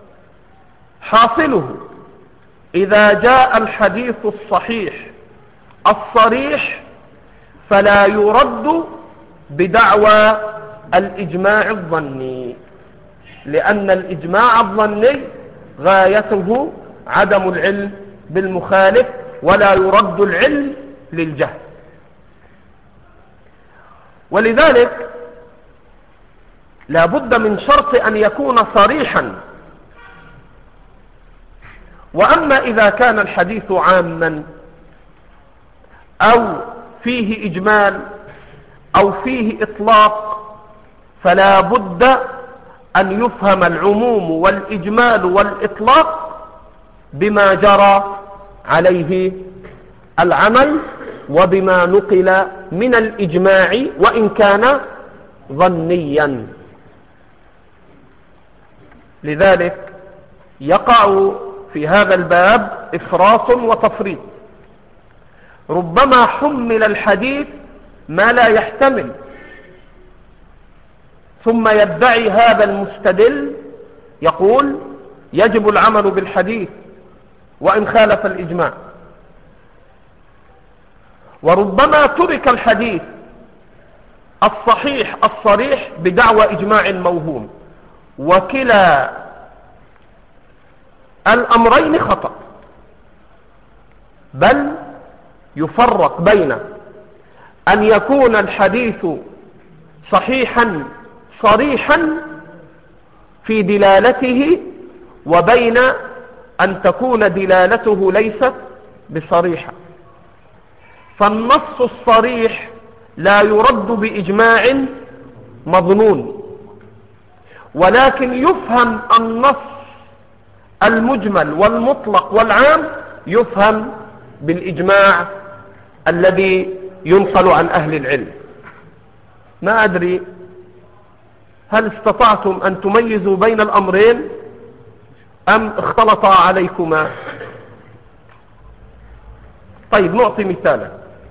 حاصله إذا جاء الحديث الصحيح الصريح فلا يرد بدعوى الإجماع الظني، لأن الإجماع الظني غايته عدم العلم بالمخالف، ولا يرد العلم للجهل. ولذلك لا بد من شرط أن يكون صريحا. وأما إذا كان الحديث عاما أو فيه إجمال أو فيه إطلاق فلا بد أن يفهم العموم والإجمال والإطلاق بما جرى عليه العمل وبما نقل من الإجماع وإن كان ظنيا. لذلك يقع في هذا الباب إفراط وتفريط. ربما حمل الحديث ما لا يحتمل، ثم يدعي هذا المستدل يقول يجب العمل بالحديث وإن خالف الإجماع. وربما ترك الحديث الصحيح الصريح بدعوى إجماع موهوم، وكلا الأمرين خطأ. بل يفرق بين أن يكون الحديث صحيحا صريحا في دلالته، وبين أن تكون دلالته ليست بصريحة. فالنص الصريح لا يرد بإجماع مظنون، ولكن يفهم النص المجمل والمطلق والعام يفهم بالإجماع الذي ينقل عن أهل العلم. ما أدري هل استطعتم أن تميزوا بين الأمرين أم اختلطا عليكما؟ طيب نعطي مثالا.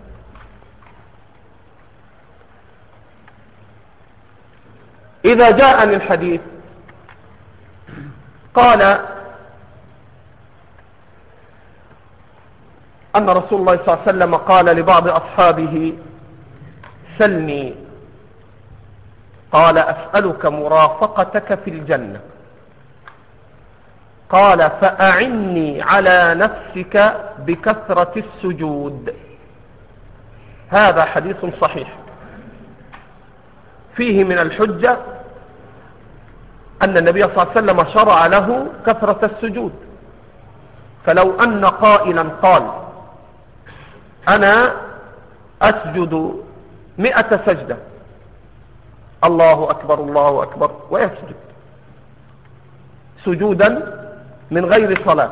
إذا جاءني الحديث قال أن رسول الله صلى الله عليه وسلم قال لبعض أصحابه سلني، قال أسألك مرافقتك في الجنة، قال فأعني على نفسك بكثرة السجود. هذا حديث صحيح فيه من الحجة أن النبي صلى الله عليه وسلم شرع له كثرة السجود. فلو أن قائلا قال أنا أسجد مئة سجدة، الله أكبر الله أكبر، ويسجد سجودا من غير صلاة،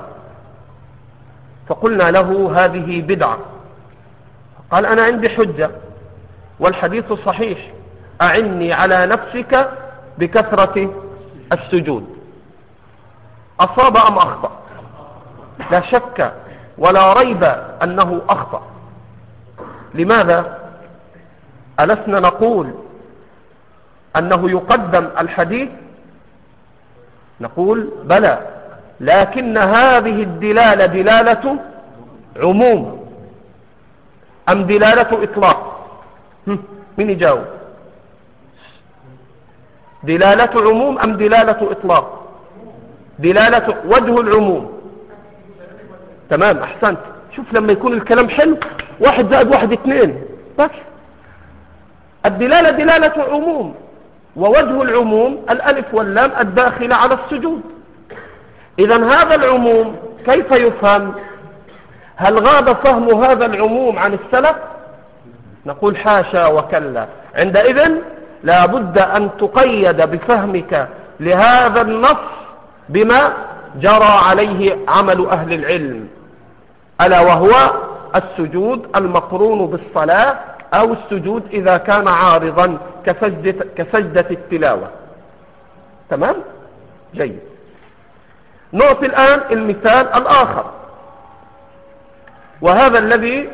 فقلنا له هذه بدعة. قال أنا عندي حجة والحديث صحيح، أعني على نفسك بكثرة السجود. أصاب أم أخطأ؟ لا شك ولا ريب أنه أخطأ. لماذا؟ ألسنا نقول أنه يقدم الحديث؟ نقول بلى، لكن هذه الدلالة دلالة عموم أم دلالة إطلاق؟ من يجاوب؟ دلالة عموم أم دلالة إطلاق؟ دلالة وجه العموم. تمام، أحسنت. شوف لما يكون الكلام حلو، واحد زائد واحد اثنين بس. الدلالة دلالة عموم، ووجه العموم الألف واللام الداخلة على السجود. إذن هذا العموم كيف يفهم؟ هل غاب فهم هذا العموم عن السلف؟ نقول حاشا وكلا. عندئذ لا بد أن تقيد بفهمك لهذا النص بما جرى عليه عمل أهل العلم، ألا وهو السجود المقرون بالصلاة أو السجود إذا كان عارضا كسجدة, كسجدة التلاوة. تمام؟ جيد. نعطي الآن المثال الآخر، وهذا الذي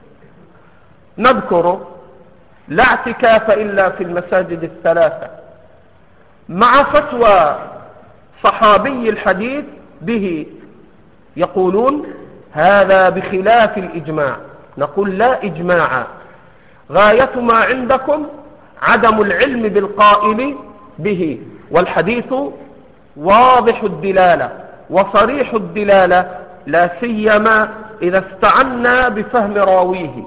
نذكره: لا اعتكاف إلا في المساجد الثلاثة، مع فتوى صحابي الحديث به. يقولون هذا بخلاف الإجماع. نقول لا إجماع، غاية ما عندكم عدم العلم بالقائل به، والحديث واضح الدلالة وصريح الدلالة، لا سيما إذا استعنا بفهم راويه.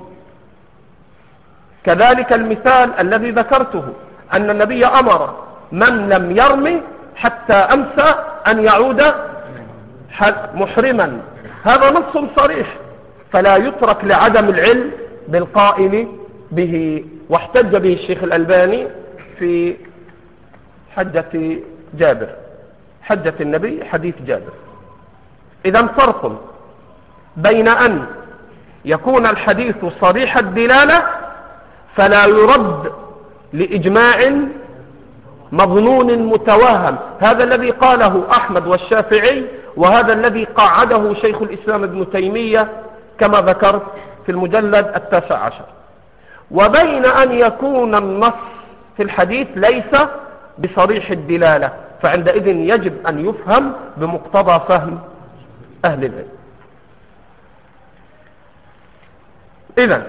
كذلك المثال الذي ذكرته أن النبي أمر من لم يرمي حتى أمسى أن يعود محرما، هذا نص صريح، فلا يترك لعدم العلم بالقائل به. واحتج به الشيخ الألباني في حجة جابر، حجة النبي حديث جابر. إذا فرق بين أن يكون الحديث صريح الدلالة فلا يرد لإجماع مظنون متوهم، هذا الذي قاله أحمد والشافعي، وهذا الذي قاعده شيخ الإسلام ابن تيمية كما ذكرت في المجلد التاسع عشر. وبين أن يكون النص في الحديث ليس بصريح الدلالة، فعندئذ يجب أن يفهم بمقتضى فهم أهل العلم. إذن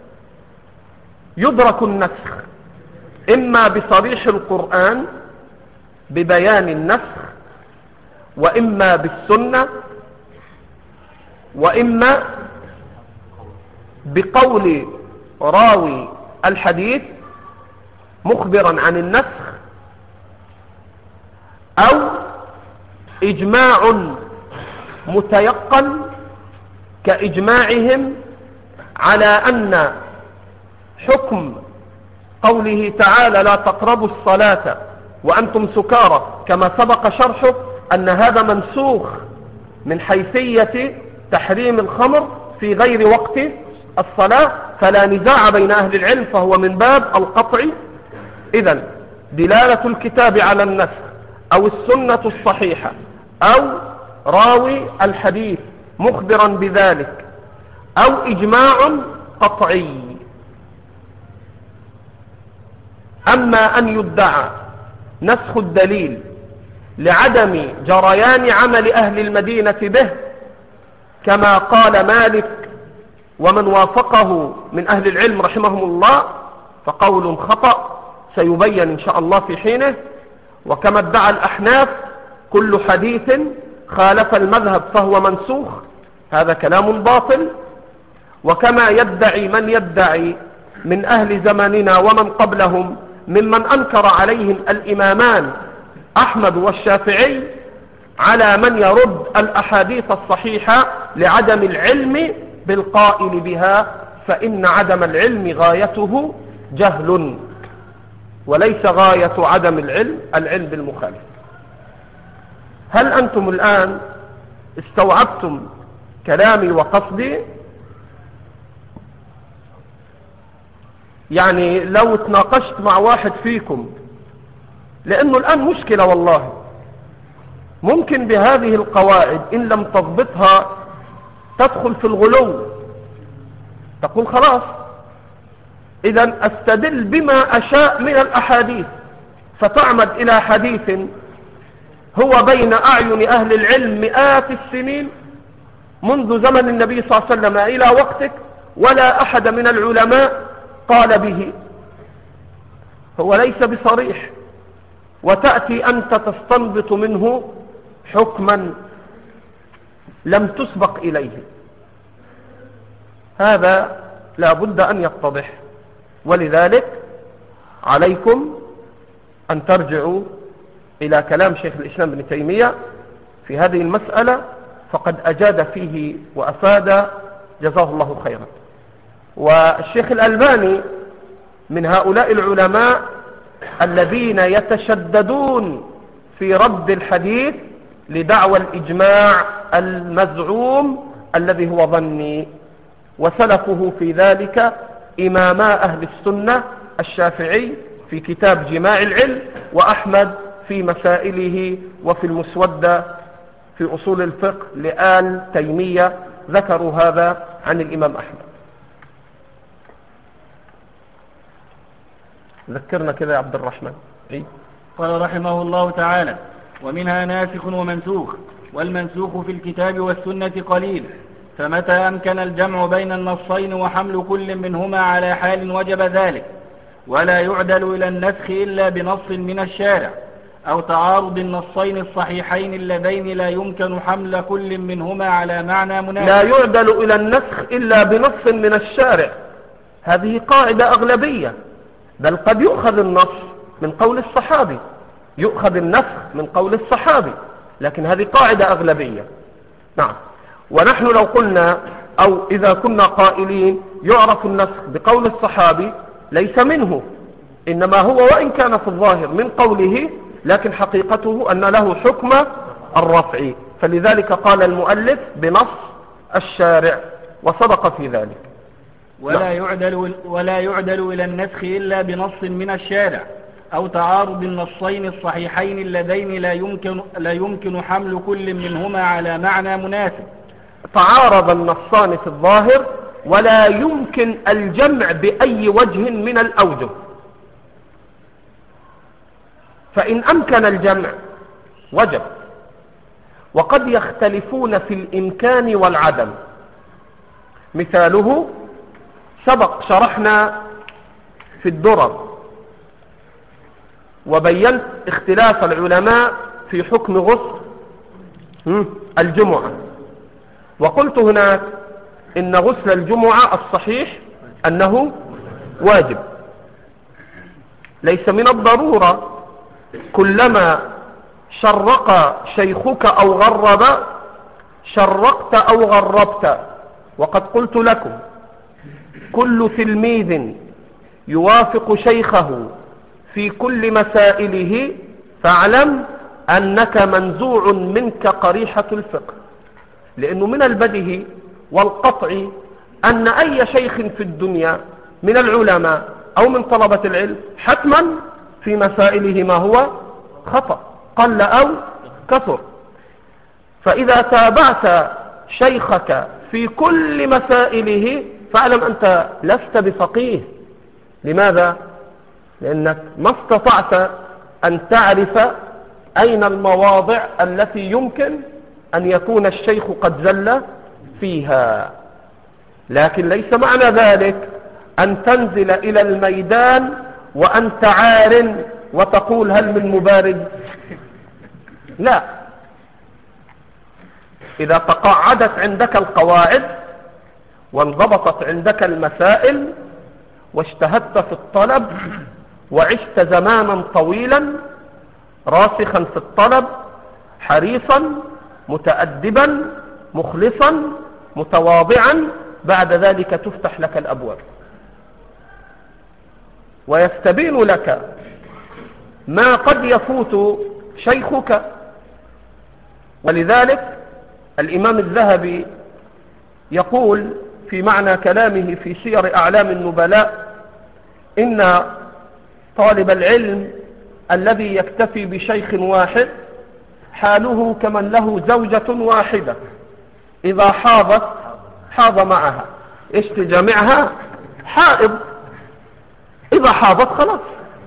يدرك النسخ إما بصريح القرآن ببيان النسخ، وإما بالسنة، وإما بقول راوي الحديث مخبرا عن النسخ، أو إجماع متيقن كإجماعهم على أن حكم قوله تعالى لا تقربوا الصلاة وأنتم سكارى كما سبق شرحه أن هذا منسوخ من حيثية تحريم الخمر في غير وقت الصلاة، فلا نزاع بين أهل العلم، فهو من باب القطع. إذن دلالة الكتاب على النسخ أو السنة الصحيحة أو راوي الحديث مخبرا بذلك أو إجماع قطعي. أما أن يدعى نسخ الدليل لعدم جريان عمل أهل المدينة به كما قال مالك ومن وافقه من أهل العلم رحمهم الله، فقول خطأ سيبين إن شاء الله في حينه. وكما ادعى الأحناف كل حديث خالف المذهب فهو منسوخ، هذا كلام باطل. وكما يدعي من يدعي من أهل زماننا ومن قبلهم ممن أنكر عليهم الإمامان أحمد والشافعي على من يرد الأحاديث الصحيحة لعدم العلم بالقائل بها، فإن عدم العلم غايته جهل، وليس غاية عدم العلم العلم بالمخالف. هل أنتم الآن استوعبتم كلامي وقصدي؟ يعني لو اتناقشت مع واحد فيكم، لأنه الآن مشكلة والله، ممكن بهذه القواعد إن لم تضبطها تدخل في الغلو، تقول خلاص إذا أستدل بما أشاء من الأحاديث، فتعمد إلى حديث هو بين أعين أهل العلم مئات السنين منذ زمن النبي صلى الله عليه وسلم إلى وقتك، ولا أحد من العلماء قال به، هو ليس بصريح، وتأتي أنت تستنبط منه حكما لم تسبق إليه. هذا لا بد أن يتضح، ولذلك عليكم أن ترجعوا إلى كلام شيخ الإسلام ابن تيمية في هذه المسألة، فقد أجاد فيه وأفاد جزاه الله خيرا. والشيخ الألباني من هؤلاء العلماء الذين يتشددون في رد الحديث لدعوى الإجماع المزعوم الذي هو ظني، وسلفه في ذلك إماما أهل السنة الشافعي في كتاب جماع العلم، وأحمد في مسائله، وفي المسودة في أصول الفقه لآل تيمية ذكروا هذا عن الإمام أحمد. ذكرنا كذا يا عبد الرحمن. إيه؟ قال رحمه الله تعالى: ومنها ناسخ ومنسوخ، والمنسوخ في الكتاب والسنة قليل، فمتى أمكن الجمع بين النصين وحمل كل منهما على حال وجب ذلك، ولا يعدل إلى النسخ إلا بنص من الشارع، أو تعارض النصين الصحيحين اللذين لا يمكن حمل كل منهما على معنى مناسب. لا يعدل إلى النسخ إلا بنص من الشارع، هذه قاعدة أغلبية، بل قد يؤخذ النص من قول الصحابي، يؤخذ النسخ من قول الصحابي، لكن هذه قاعدة أغلبية. نعم. ونحن لو قلنا أو إذا كنا قائلين يعرف النسخ بقول الصحابي ليس منه، إنما هو وإن كان في الظاهر من قوله، لكن حقيقته أن له حكم الرفع، فلذلك قال المؤلف بنص الشارع، وصدق في ذلك. ولا يعدل, ولا يعدل إلى النسخ إلا بنص من الشارع، أو تعارض النصين الصحيحين اللذين لا يمكن, لا يمكن حمل كل منهما على معنى مناسب. تعارض النصان في الظاهر ولا يمكن الجمع بأي وجه من الأوجه، فإن أمكن الجمع وجب، وقد يختلفون في الإمكان والعدم. مثاله سبق شرحنا في الدرر وبينت اختلاف العلماء في حكم غسل الجمعة، وقلت هناك إن غسل الجمعة الصحيح أنه واجب، ليس من الضرورة كلما شرق شيخك أو غرب شرقت أو غربت. وقد قلت لكم كل تلميذ يوافق شيخه في كل مسائله فاعلم أنك منزوع منك قريحة الفقه، لأنه من البديهي والقطع أن أي شيخ في الدنيا من العلماء أو من طلبة العلم حتما في مسائله ما هو خطأ قل أو كثر. فإذا تابعت شيخك في كل مسائله فاعلم أنت لست بفقيه. لماذا؟ لأنك ما استطعت أن تعرف أين المواضع التي يمكن أن يكون الشيخ قد زل فيها. لكن ليس معنى ذلك أن تنزل إلى الميدان وأنت عار وتقول هل من مبارز. لا، إذا تقاعدت عندك القواعد وانضبطت عندك المسائل واجتهدت في الطلب وعشت زمانا طويلا راسخا في الطلب حريصا متأدبا مخلصا متواضعا، بعد ذلك تفتح لك الأبواب ويستبين لك ما قد يفوت شيخك. ولذلك الإمام الذهبي يقول في معنى كلامه في سير أعلام النبلاء إن طالب العلم الذي يكتفي بشيخ واحد حاله كمن له زوجة واحدة، إذا حاضت حاض معها. إيش تجمعها؟ حائض، إذا حاضت خلاص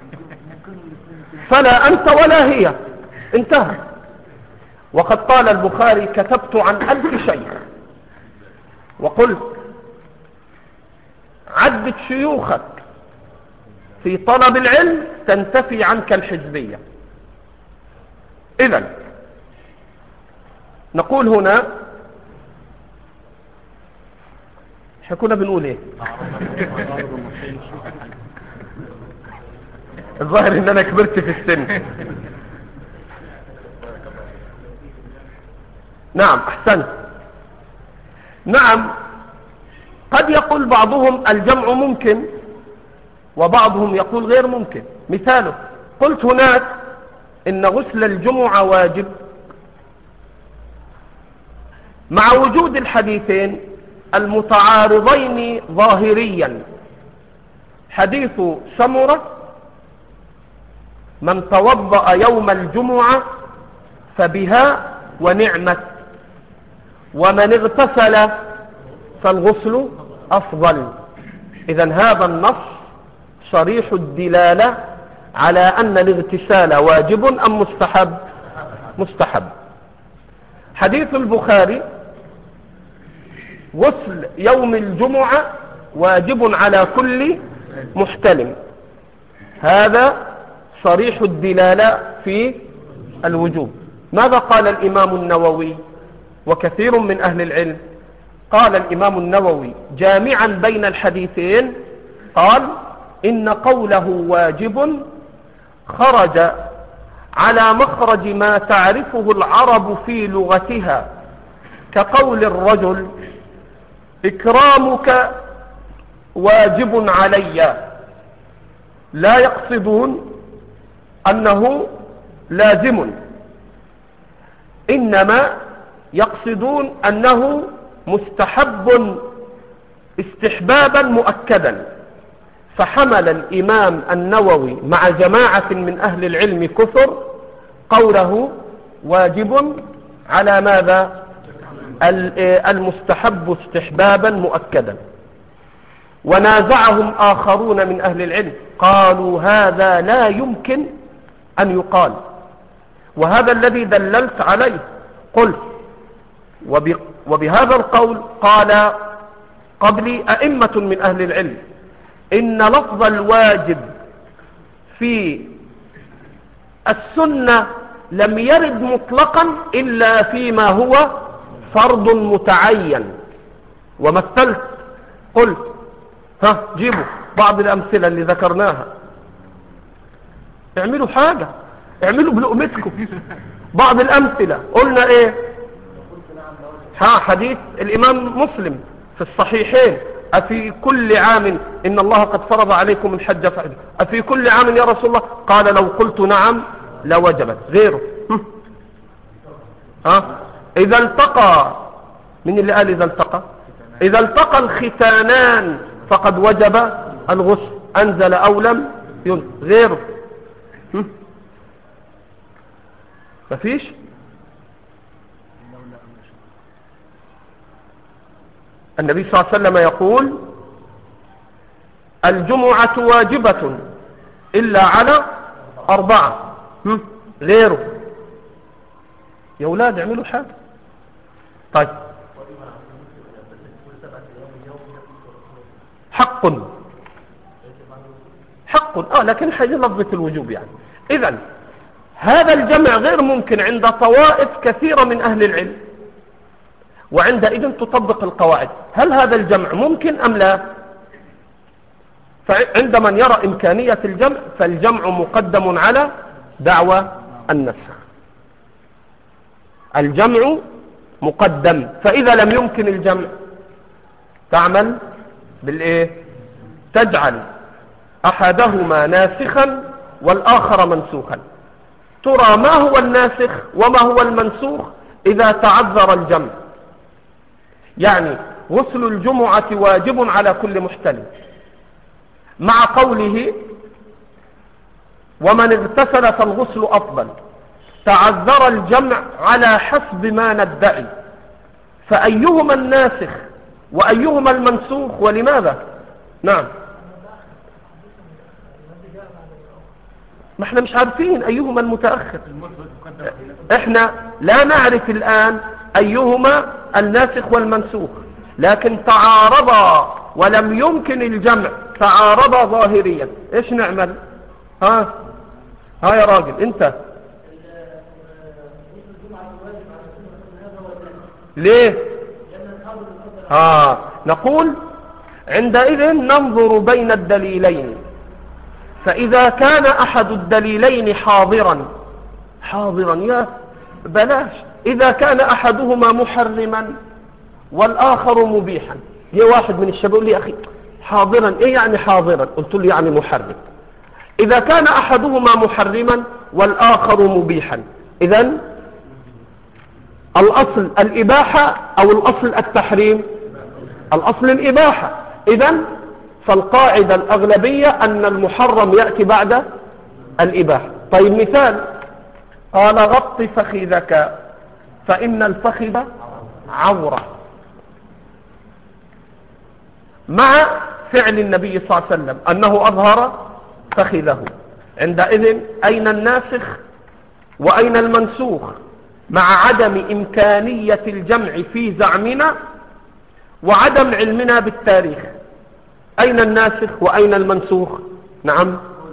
فلا أنت ولا هي، انتهى. وقد قال البخاري كتبت عن ألف شيخ، وقلت عدد شيوخك في طلب العلم تنتفي عنك الحزبية. إذن نقول هنا حكونا بنقول ايه؟ الظاهر ان انا كبرت في السن. نعم احسنت. نعم قد يقول بعضهم الجمع ممكن وبعضهم يقول غير ممكن. مثاله قلت هناك إن غسل الجمعة واجب مع وجود الحديثين المتعارضين ظاهريا، حديث سمرة من توضأ يوم الجمعة فبها ونعمت، ومن اغتسل فالغسل أفضل. إذن هذا النص صريح الدلالة على أن الاغتسال واجب أم مستحب؟ مستحب. حديث البخاري غسل يوم الجمعة واجب على كل محتلم، هذا صريح الدلالة في الوجوب. ماذا قال الإمام النووي وكثير من أهل العلم؟ قال الإمام النووي جامعا بين الحديثين، قال إن قوله واجب خرج على مخرج ما تعرفه العرب في لغتها، كقول الرجل إكرامك واجب علي، لا يقصدون أنه لازم، إنما يقصدون أنه مستحب استحبابا مؤكدا. فحمل الإمام النووي مع جماعة من أهل العلم كثر قوله واجب على ماذا؟ المستحب استحبابا مؤكدا. ونازعهم آخرون من أهل العلم قالوا هذا لا يمكن أن يقال، وهذا الذي دللت عليه. قلت وبهذا القول قال قبلي أئمة من أهل العلم إن لفظ الواجب في السنة لم يرد مطلقا إلا فيما هو فرض متعين. ومثلت قلت ها جيبوا بعض الأمثلة اللي ذكرناها، اعملوا حاجة، اعملوا بلقمتكم. بعض الأمثلة قلنا ايه؟ ها حديث الإمام مسلم في الصحيحين أفي كل عام إن الله قد فرض عليكم الحج فحج، أفي كل عام يا رسول الله؟ قال لو قلت نعم لوجبت. غيره ها إذا التقى، من اللي قال إذا التقى؟ إذا التقى الختانان فقد وجب الغسل، أنزل أو لم ينزل. غيره مفيش. النبي صلى الله عليه وسلم يقول الجمعة واجبة إلا على أربعة. غيره. يا أولاد اعملوا حاجة. طيب حق حق اه لكن حاجة لفظة الوجوب يعني. إذن هذا الجمع غير ممكن عند طوائف كثيرة من أهل العلم، وعندئذ تطبق القواعد. هل هذا الجمع ممكن أم لا؟ فعند من يرى إمكانية الجمع فالجمع مقدم على دعوى النسخ. الجمع مقدم. فإذا لم يمكن الجمع تعمل بالإيه؟ تجعل أحدهما ناسخا والآخر منسوخا. ترى ما هو الناسخ وما هو المنسوخ إذا تعذر الجمع. يعني غسل الجمعة واجب على كل محتلم، مع قوله ومن اغتسل فالغسل أفضل، تعذر الجمع على حسب ما ندعي، فأيهما الناسخ وأيهما المنسوخ ولماذا؟ نعم، ما احنا مش عارفين أيهما المتأخر، احنا لا نعرف الآن أيهما الناسخ والمنسوخ، لكن تعارضا ولم يمكن الجمع، تعارضا ظاهريا. ايش نعمل؟ ها ها يا راجل انت ليه؟ ها نقول عندئذ ننظر بين الدليلين، فإذا كان أحد الدليلين حاضرا حاضرا يا بلاش، إذا كان أحدهما محرما والآخر مبيحا جه واحد من الشباب يقول لي يا أخي حاضرا، إيه يعني حاضرا؟ قلت له يعني محرم. إذا كان أحدهما محرما والآخر مبيحا، إذن الأصل الإباحة أو الأصل التحريم؟ الأصل الإباحة. إذن فالقاعدة الأغلبية أن المحرم يأتي بعد الإباحة. طيب مثال، قال غط فخذك فإن الفخذ عورة، مع فعل النبي صلى الله عليه وسلم أنه أظهر فخذه. عندئذ أين الناسخ وأين المنسوخ؟ مع عدم إمكانية الجمع في زعمنا وعدم علمنا بالتاريخ، أين الناسخ وأين المنسوخ؟ نعم،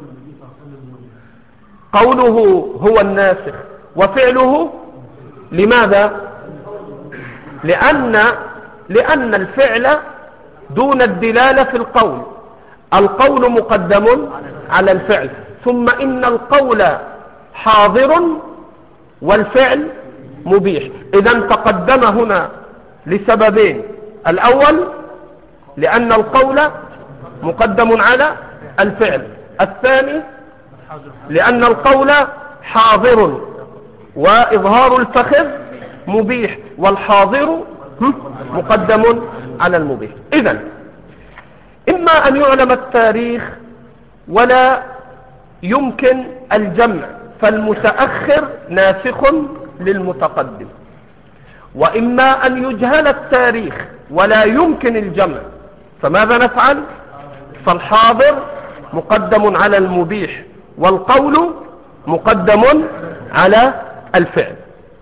قوله هو الناسخ وفعله. لماذا؟ لأن, لأن الفعل دون الدلالة في القول، القول مقدم على الفعل، ثم إن القول حاضر والفعل مبيح. إذن تقدم هنا لسببين: الأول لأن القول مقدم على الفعل، الثاني لأن القول حاضر وإظهار الفخذ مبيح، والحاضر مقدم على المبيح. إذن إما أن يعلم التاريخ ولا يمكن الجمع فالمتأخر ناسخ للمتقدم، وإما أن يجهل التاريخ ولا يمكن الجمع، فماذا نفعل؟ فالحاضر مقدم على المبيح والقول مقدم على الفعل.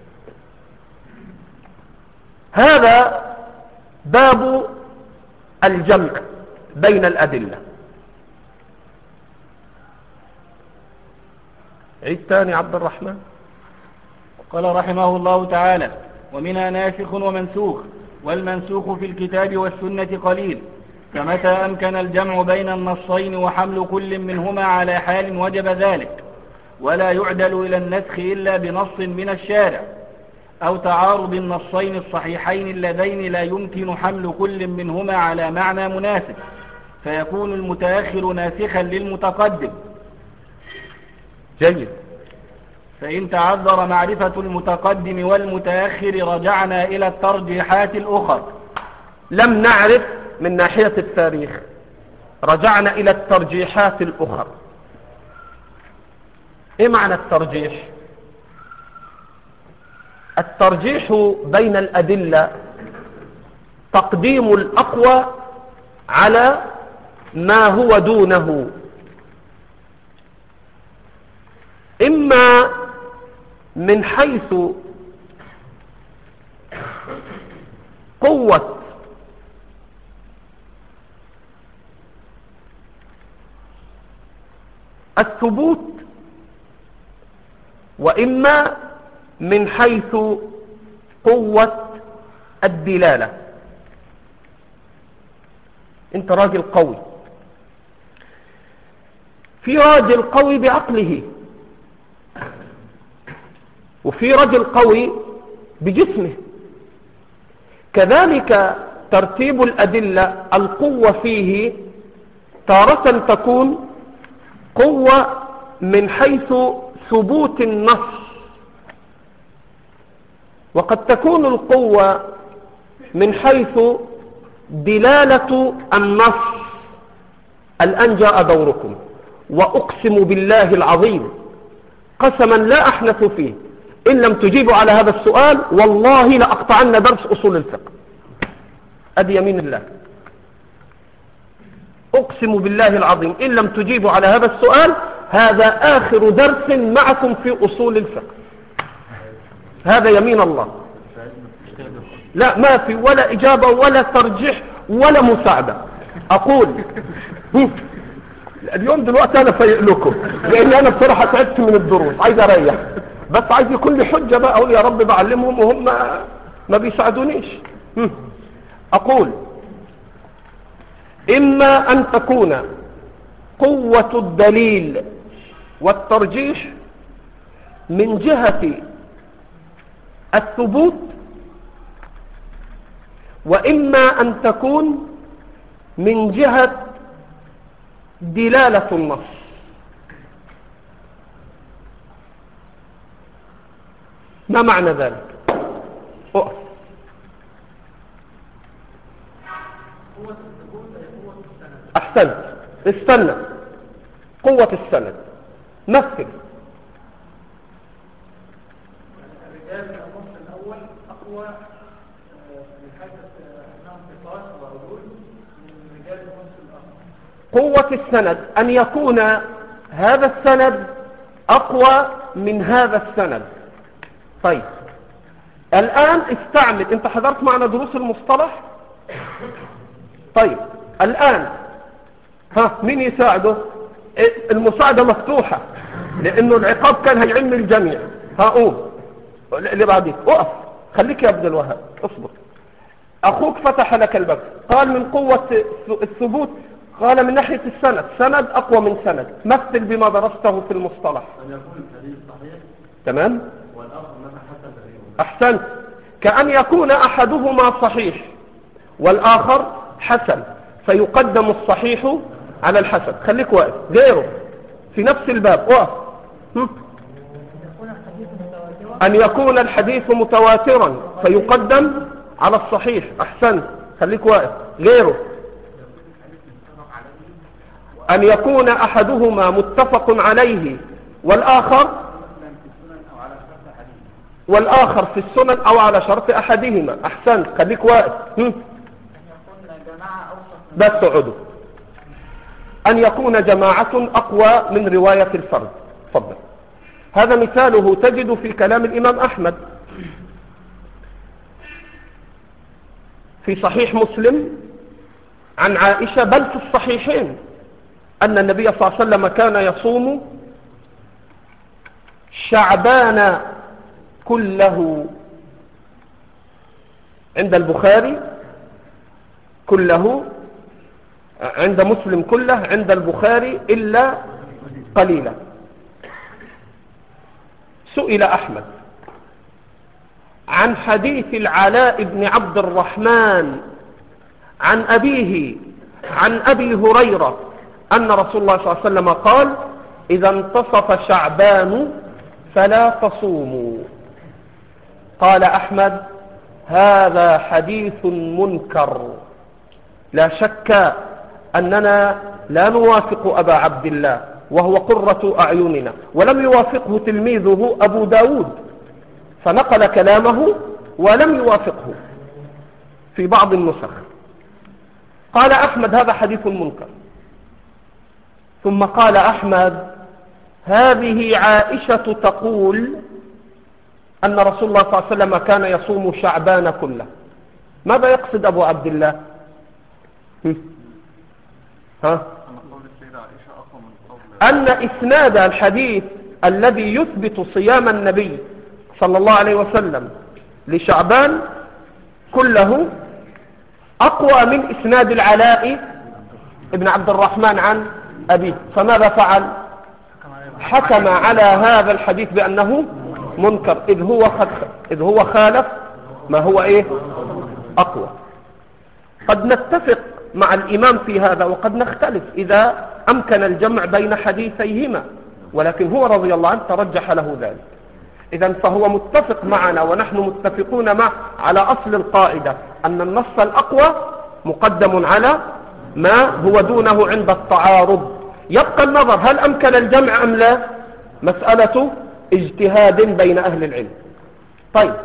هذا باب الجمع بين الأدلة. عيد تاني عبد الرحمن. قال رحمه الله تعالى: ومنها ناسخ ومنسوخ، والمنسوخ في الكتاب والسنة قليل، فمتى أمكن الجمع بين النصين وحمل كل منهما على حال وجب ذلك، ولا يعدل إلى النسخ إلا بنص من الشارع، أو تعارض النصين الصحيحين اللذين لا يمكن حمل كل منهما على معنى مناسب، فيكون المتأخر ناسخا للمتقدم. جيد. فإن تعذر معرفة المتقدم والمتأخر رجعنا إلى الترجيحات الأخرى. لم نعرف من ناحية التاريخ، رجعنا إلى الترجيحات الأخرى. إيه معنى الترجيح؟ الترجيح بين الأدلة تقديم الأقوى على ما هو دونه، إما من حيث قوة الثبوت، وإما من حيث قوة الدلالة. انت راجل قوي، في راجل قوي بعقله، وفي رجل قوي بجسمه. كذلك ترتيب الأدلة القوة فيه تارة تكون قوة من حيث ثبوت النص، وقد تكون القوة من حيث دلالة النص. الآن جاء دوركم، وأقسم بالله العظيم قسما لا أحنث فيه إن لم تجيبوا على هذا السؤال والله لأقطعن درس أصول الفقه. أدي يمين الله، أقسم بالله العظيم إن لم تجيبوا على هذا السؤال هذا آخر درس معكم في أصول الفقه، هذا يمين الله. لا، ما في ولا إجابة ولا ترجيح ولا مساعدة. أقول اليوم دلوقتي أنا فايق لكم، لأن أنا بصراحة تعبت من الدروس، عايز أريح، بس عايز يكون لي حجة بقى، أقول يا رب بعلمهم وهم ما بيساعدونيش. أقول إما أن تكون قوة الدليل والترجيح من جهة الثبوت، وإما أن تكون من جهة دلالة النص. ما معنى ذلك؟ أقف. أحسنت، استنى. قوة السند مثل. الرجال النص الأول أقوى من حيث أنهم ثقات وعدول من رجال النص الآخر. قوة السند أن يكون هذا السند أقوى من هذا السند. طيب الآن استعمل، أنت حضرت معنا دروس المصطلح؟ طيب الآن ها مين يساعده؟ المساعدة مفتوحة لأنه العقاب كان هيعم الجميع. هقوم اللي بعديك اقف، خليك يا عبد الوهاب اصبر. أخوك فتح لك الباب، قال من قوة الثبوت، قال من ناحية السند، سند أقوى من سند. مثل بما درسته في المصطلح. أن يكون الحديث صحيح تمام، والآخر مثلا حسن غريب. أحسنت. كأن يكون أحدهما صحيح والآخر حسن، فيقدم الصحيح على الحسن. خليك واقف. غيره في نفس الباب اقف. أن يكون الحديث متواترا فيقدم على الصحيح. أحسنت، خليك واقف. غيره أن يكون أحدهما متفق عليه والآخر والآخر في السنن أو على شرط أحدهما. أحسنت، خليك واقف. بس اقعدوا. أن يكون جماعة أقوى من رواية الفرد. تفضل. هذا مثاله تجد في كلام الإمام أحمد في صحيح مسلم عن عائشة، بل في الصحيحين، أن النبي صلى الله عليه وسلم كان يصوم شعبان كله. عند البخاري كله، عند مسلم كله، عند البخاري إلا قليلا. سئل أحمد عن حديث العلاء بن عبد الرحمن عن أبيه عن أبي هريرة أن رسول الله صلى الله عليه وسلم قال: إذا انتصف شعبان فلا تصوموا. قال أحمد: هذا حديث منكر. لا شك أننا لا نوافق أبا عبد الله وهو قرة أعيننا، ولم يوافقه تلميذه أبو داود، فنقل كلامه ولم يوافقه في بعض النسخ. قال أحمد: هذا حديث منكر. ثم قال أحمد: هذه عائشة تقول أن رسول الله صلى الله عليه وسلم كان يصوم شعبان كله. ماذا يقصد أبو عبد الله؟ ها؟ أن إسناد الحديث الذي يثبت صيام النبي صلى الله عليه وسلم لشعبان كله أقوى من إسناد العلاء ابن عبد الرحمن عن أبيه. فماذا فعل؟ حكم على هذا الحديث بأنه منكر، إذ هو إذ هو خالف ما هو إيه؟ أقوى. قد نتفق مع الإمام في هذا وقد نختلف إذا أمكن الجمع بين حديثيهما، ولكن هو رضي الله عنه ترجح له ذلك. إذن فهو متفق معنا ونحن متفقون مع على أصل القاعدة أن النص الأقوى مقدم على ما هو دونه عند التعارض. يبقى النظر هل أمكن الجمع أم لا، مسألة اجتهاد بين أهل العلم. طيب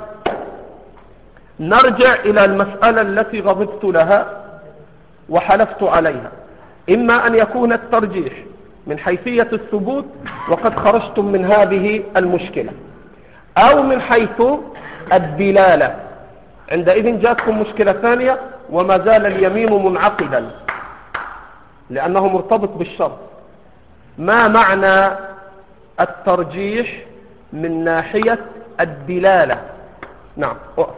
نرجع إلى المسألة التي غضبت لها وحلفت عليها. إما أن يكون الترجيح من حيثية الثبوت وقد خرجتم من هذه المشكلة، أو من حيث الدلالة، عندئذ جاءتكم مشكلة ثانية وما زال اليمين منعقدا لأنه مرتبط بالشرط. ما معنى الترجيح من ناحية الدلالة؟ نعم.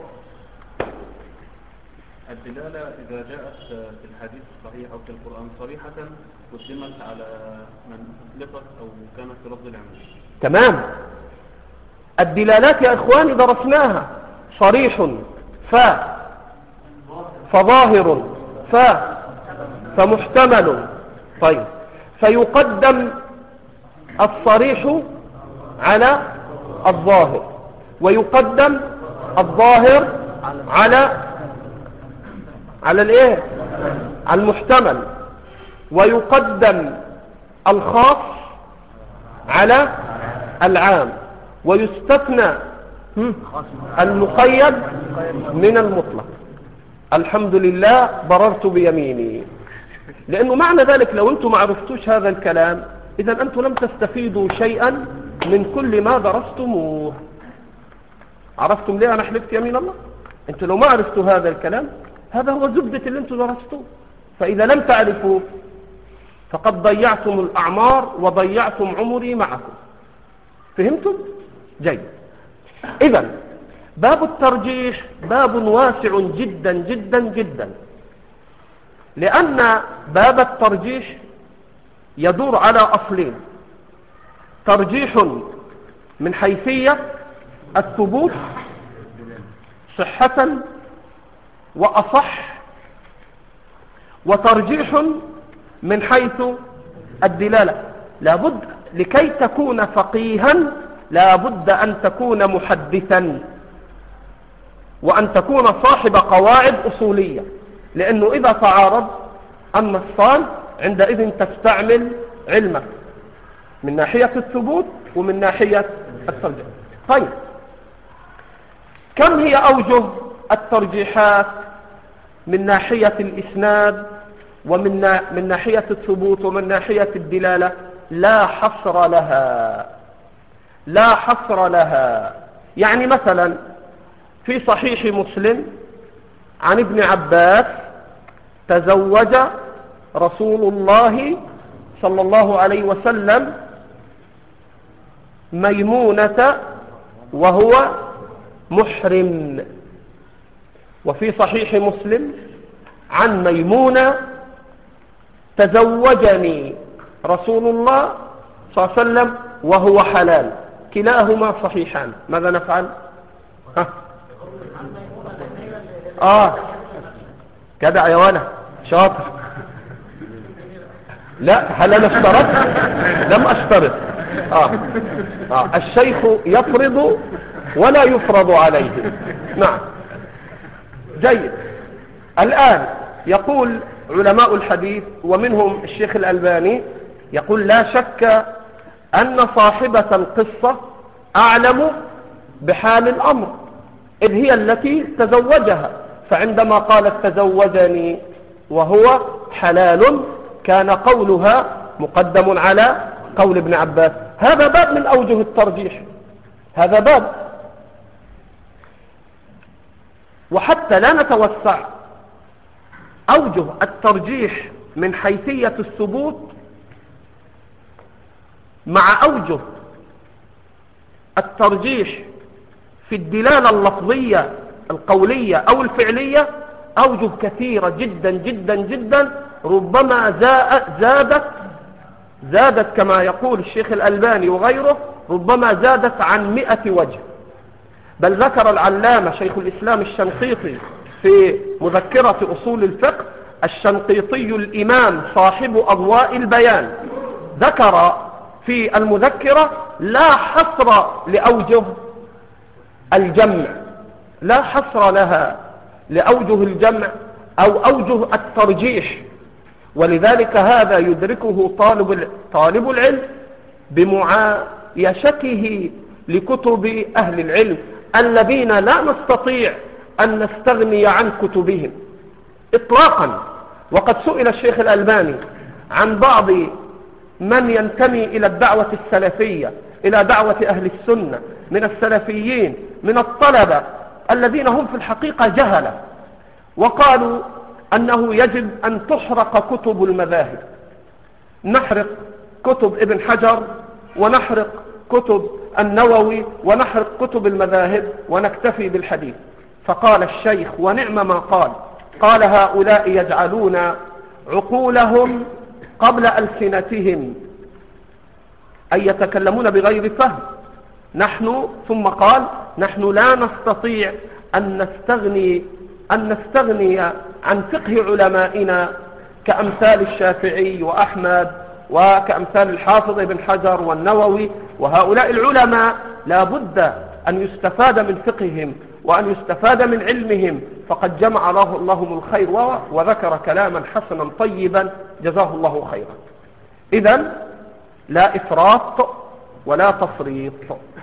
الدلالة إذا جاءت في الحديث الصحيح أو في القرآن صريحة قدمت على من أطلقت أو كانت في لفظ العمل. تمام. الدلالات يا إخواني درسناها: صريح ف فظاهر ف فمحتمل. طيب، فيقدم الصريح على الظاهر، ويقدم الظاهر على على الايه على المحتمل، ويقدم الخاص على العام، ويستثنى المقيد من المطلق. الحمد لله بررت بيميني، لأنه معنى ذلك لو أنتم ما عرفتوش هذا الكلام إذا أنتم لم تستفيدوا شيئا من كل ما درستموه. عرفتم ليه أنا حلفت يمين الله؟ أنتم لو ما عرفتوا هذا الكلام هذا هو زبدة اللي أنتم درستوه، فإذا لم تعرفوا فقد ضيعتم الأعمار وضيعتم عمري معكم. فهمتم؟ جيد. إذن باب الترجيح باب واسع جدا جدا جدا، لأن باب الترجيح يدور على أصلين: ترجيح من حيثية الثبوت صحة وأصح، وترجيح من حيث الدلالة. لابد لكي تكون فقيها لابد أن تكون محدثا، وأن تكون صاحب قواعد أصولية، لأنه إذا تعارض النصان عندئذ تستعمل علمك من ناحية الثبوت ومن ناحية الترجيح. طيب، كم هي أوجه الترجيحات من ناحية الإسناد ومن من ناحية الثبوت ومن ناحية الدلالة؟ لا حصر لها، لا حصر لها. يعني مثلا في صحيح مسلم عن ابن عباس: تزوج رسول الله صلى الله عليه وسلم ميمونة وهو محرم. وفي صحيح مسلم عن ميمونة: تزوجني رسول الله صلى الله عليه وسلم وهو حلال. كلاهما صحيحان. ماذا نفعل؟ ها؟ آه كدع يا ولا شاطر. لا، هل أنا اشترط؟ لم أشترط. آه. آه. الشيخ يفرض ولا يفرض عليه. نعم، جيد. الآن يقول علماء الحديث ومنهم الشيخ الألباني، يقول: لا شك أن صاحبة القصة أعلم بحال الأمر، إذ هي التي تزوجها، فعندما قالت تزوجني وهو حلال كان قولها مقدم على قول ابن عباس. هذا باب من أوجه الترجيح، هذا باب. وحتى لا نتوسع، أوجه الترجيح من حيثية الثبوت مع أوجه الترجيح في الدلالة اللفظية القولية أو الفعلية أوجه كثيرة جدا جدا جدا، ربما زادت زادت كما يقول الشيخ الألباني وغيره، ربما زادت عن مئة وجه. بل ذكر العلامة شيخ الإسلام الشنقيطي في مذكرة أصول الفقه، الشنقيطي الإمام صاحب أضواء البيان، ذكر في المذكرة: لا حصر لأوجه الجمع، لا حصر لها لأوجه الجمع أو أوجه الترجيح. ولذلك هذا يدركه طالب طالب العلم بمعايشته لكتب أهل العلم الذين لا نستطيع أن نستغني عن كتبهم إطلاقا. وقد سئل الشيخ الألباني عن بعض من ينتمي إلى الدعوة السلفية، إلى دعوة أهل السنة من السلفيين من الطلبة الذين هم في الحقيقة جهلة، وقالوا أنه يجب أن تحرق كتب المذاهب، نحرق كتب ابن حجر ونحرق كتب النووي ونحرق كتب المذاهب ونكتفي بالحديث. فقال الشيخ ونعم ما قال، قال: هؤلاء يجعلون عقولهم قبل ألسنتهم، أي يتكلمون بغير فهم. نحن ثم قال: نحن لا نستطيع أن نستغني أن نستغني عن فقه علمائنا كأمثال الشافعي وأحمد وكأمثال الحافظ ابن حجر والنووي، وهؤلاء العلماء لا بد أن يستفاد من فقههم وأن يستفاد من علمهم، فقد جمع الله اللهم الخير وذكر كلاما حسنا طيبا جزاه الله خيرا. إذن لا إفراط ولا تفريط.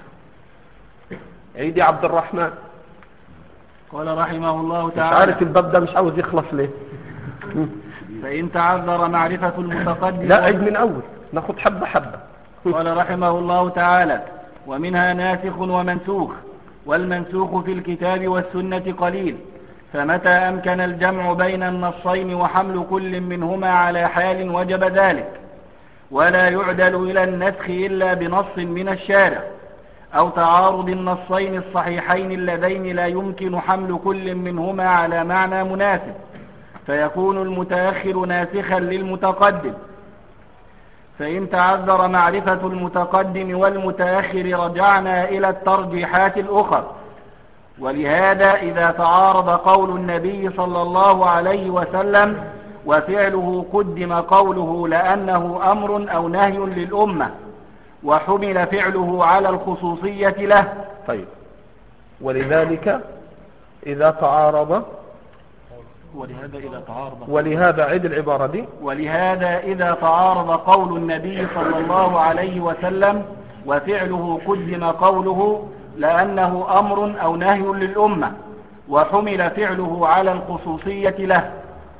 عيدي عبد الرحمن. قال رحمه الله مش تعالى: عارف الباب ده مش عاوز يخلص ليه؟ فإن تعذر معرفة المتقدم. لا عيد من أول، ناخد حبة حبة. قال رحمه الله تعالى: ومنها ناسخ ومنسوخ، والمنسوخ في الكتاب والسنة قليل، فمتى أمكن الجمع بين النصين وحمل كل منهما على حال وجب ذلك، ولا يعدل إلى النسخ إلا بنص من الشارع، أو تعارض النصين الصحيحين اللذين لا يمكن حمل كل منهما على معنى مناسب، فيكون المتأخر ناسخا للمتقدم. فإن تعذر معرفة المتقدم والمتأخر رجعنا إلى الترجيحات الأخرى. ولهذا إذا تعارض قول النبي صلى الله عليه وسلم وفعله قدم قوله لأنه أمر أو نهي للأمة، وحمل فعله على الخصوصية له. طيب، ولذلك إذا تعارض ولهذا إذا تعارض ولهذا عيد العبارة دي. ولهذا إذا تعارض قول النبي صلى الله عليه وسلم وفعله قدم قوله لأنه أمر أو نهي للأمة، وحمل فعله على الخصوصية له.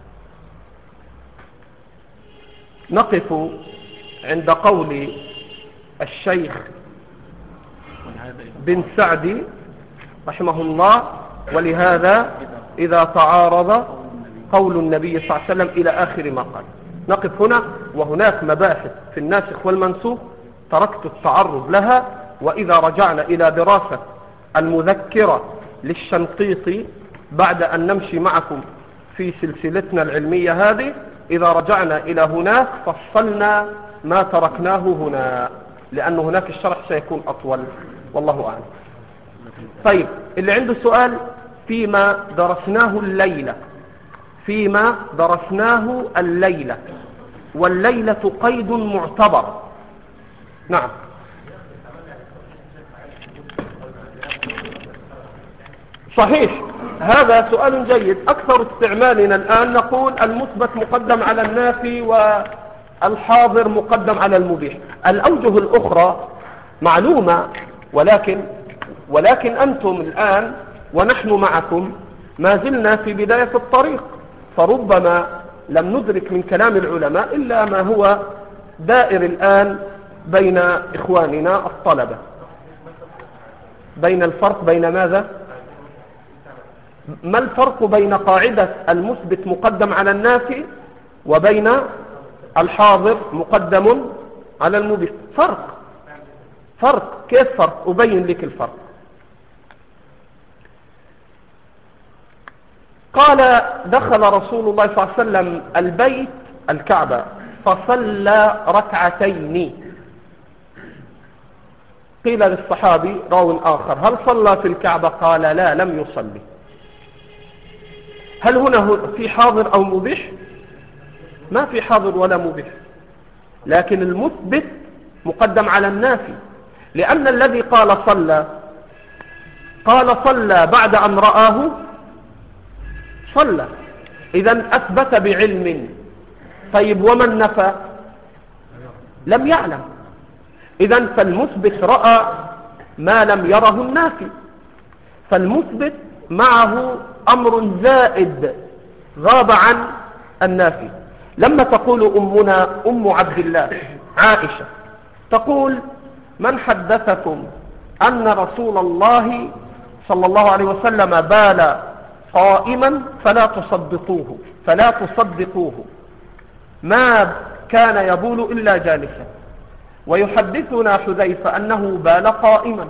نقف عند قول الشيخ بن سعدي رحمه الله: ولهذا إذا تعارض قول النبي صلى الله عليه وسلم إلى آخر ما قال. نقف هنا، وهناك مباحث في الناسخ والمنسوخ تركت التعرض لها، وإذا رجعنا إلى دراسة المذكرة للشنقيطي بعد أن نمشي معكم في سلسلتنا العلمية هذه، إذا رجعنا إلى هناك فصلنا ما تركناه هنا، لأن هناك الشرح سيكون أطول، والله أعلم. طيب، اللي عنده سؤال فيما درسناه الليلة فيما درسناه الليلة والليلة قيد معتبر. نعم. صحيح، هذا سؤال جيد. أكثر استعمالنا الآن نقول المثبت مقدم على النافي والحاضر مقدم على المبيح. الأوجه الأخرى معلومة، ولكن ولكن أنتم الآن ونحن معكم ما زلنا في بداية الطريق، فربما لم ندرك من كلام العلماء إلا ما هو دائر الآن بين إخواننا الطلبة. بين الفرق بين ماذا؟ ما الفرق بين قاعدة المثبت مقدم على النافي وبين الحاضر مقدم على المبيح؟ فرق فرق كيف فرق؟ أبين لك الفرق. قال: دخل رسول الله صلى الله عليه وسلم البيت الكعبة فصلى ركعتين. قيل للصحابي راو آخر: هل صلى في الكعبة؟ قال: لا، لم يصلي. هل هنا في حاضر أو مبيح؟ ما في حاضر ولا مبيح، لكن المثبت مقدم على النافي، لأن الذي قال صلى قال صلى بعد أن رآه صلى، إذن أثبت بعلم. طيب، ومن نفى؟ لم يعلم. إذن فالمثبت رأى ما لم يره النافي، فالمثبت معه أمر زائد غاب عن النافي. لما تقول أمنا أم عبد الله عائشة تقول: من حدثكم أن رسول الله صلى الله عليه وسلم بال قائما فلا تصدقوه فلا تصدقوه ما كان يبول إلا جالسا. ويحدثنا حذيفة أنه بال قائما.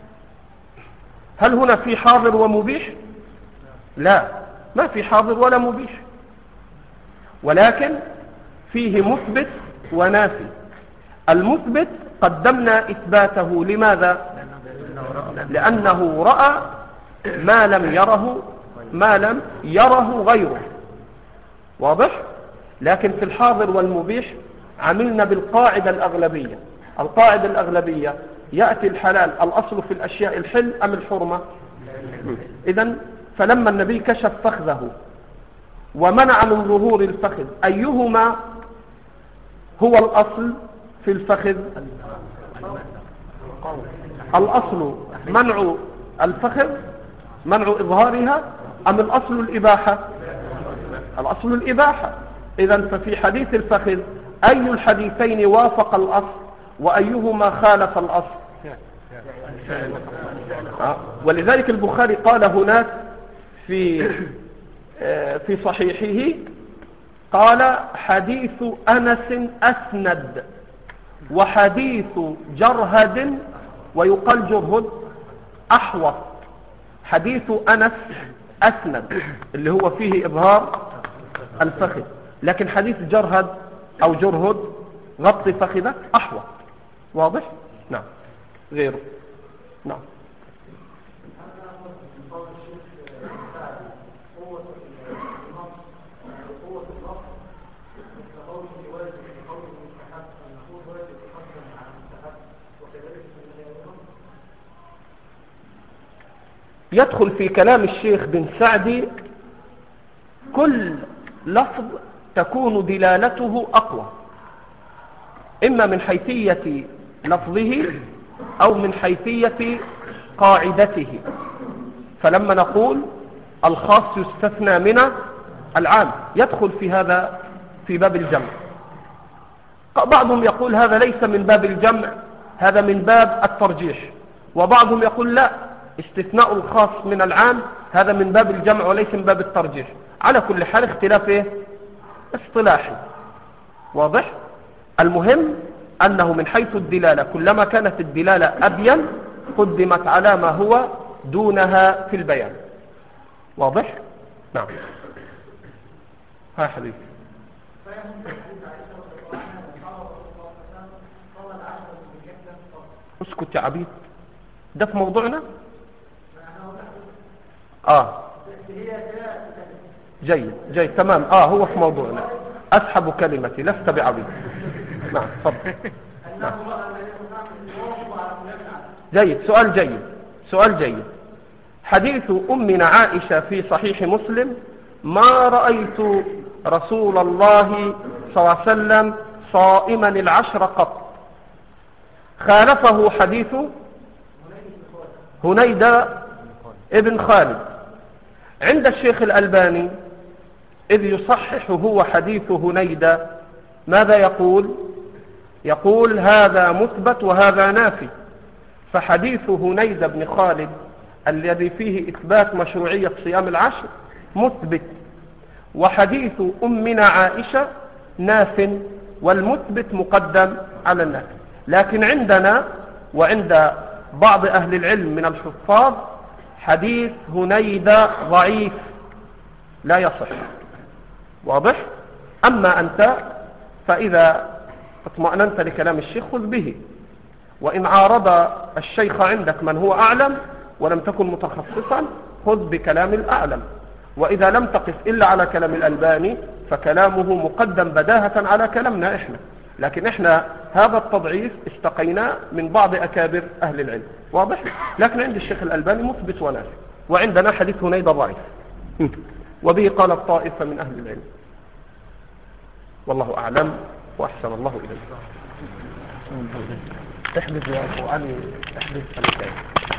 هل هنا في حاضر ومبيح؟ لا، ما في حاضر ولا مبيح، ولكن فيه مثبت ونافي. المثبت قدمنا إثباته، لماذا؟ لأنه رأى ما لم يره ما لم يره غيره. واضح؟ لكن في الحاضر والمبيح عملنا بالقاعدة الأغلبية. القاعدة الأغلبية يأتي الحلال الأصل في الأشياء الحل أم الحرمة؟ إذن فلما النبي كشف فخذه ومنع من ظهور الفخذ أيهما هو الأصل في الفخذ؟ الأصل منع الفخذ، منع إظهارها، أم الأصل الإباحة؟ الأصل الإباحة. إذن ففي حديث الفخذ أي الحديثين وافق الأصل وأيهما خالف الأصل؟ آه. ولذلك البخاري قال هناك في آه في صحيحه قال حديث أنس أسند وحديث جرهد، ويقال جرهد أحوط. حديث أنس أسند اللي هو فيه إظهار الفخذ، لكن حديث جرهد أو جرهد غطي فخذك أحوط. واضح؟ نعم. غيره. نعم. يدخل في كلام الشيخ بن سعدي كل لفظ تكون دلالته أقوى، إما من حيثية لفظه أو من حيثية قاعدته. فلما نقول الخاص يستثنى من العام يدخل في هذا في باب الجمع. بعضهم يقول هذا ليس من باب الجمع، هذا من باب الترجيح، وبعضهم يقول لا، استثناء الخاص من العام هذا من باب الجمع وليس من باب الترجيح. على كل حال اختلاف ايه؟ اصطلاحي. واضح؟ المهم أنه من حيث الدلالة كلما كانت الدلالة أبين قدمت على ما هو دونها في البيان. واضح؟ نعم. ها حبيبي. اسكت يا عبيد، ده في موضوعنا. اه جيد جيد تمام. اه هو في موضوعنا. اسحب كلمتي، لست بعبيد. نعم تفضل. نعم. جيد، سؤال جيد، سؤال جيد. حديث أمنا عائشة في صحيح مسلم: ما رأيت رسول الله صلى الله عليه وسلم صائما العشر قط. خالفه حديث هنيدة ابن خالد. عند الشيخ الألباني إذ يصحح هو حديث هنيدة ماذا يقول؟ يقول هذا مثبت وهذا نافي. فحديث هنيدة بن خالد الذي فيه إثبات مشروعية صيام العشر مثبت، وحديث أمنا عائشة ناف، والمثبت مقدم على النافي. لكن عندنا وعند بعض أهل العلم من الحفاظ حديث هنيدة ضعيف لا يصح. واضح؟ أما أنت فإذا اطمأننت لكلام الشيخ خذ به، وإن عارض الشيخ عندك من هو أعلم ولم تكن متخصصا خذ بكلام الأعلم. وإذا لم تقف إلا على كلام الألباني فكلامه مقدم بداهة على كلامنا إحنا، لكن إحنا هذا التضعيف استقينا من بعض أكابر أهل العلم. واضح؟ لكن عند الشيخ الألباني مثبت ونافي، وعندنا حديث هنيدة ضعيف وبه قال الطائفة من أهل العلم. والله أعلم وأحسن الله إليك. احدث يا أخواني، احدث الكلام.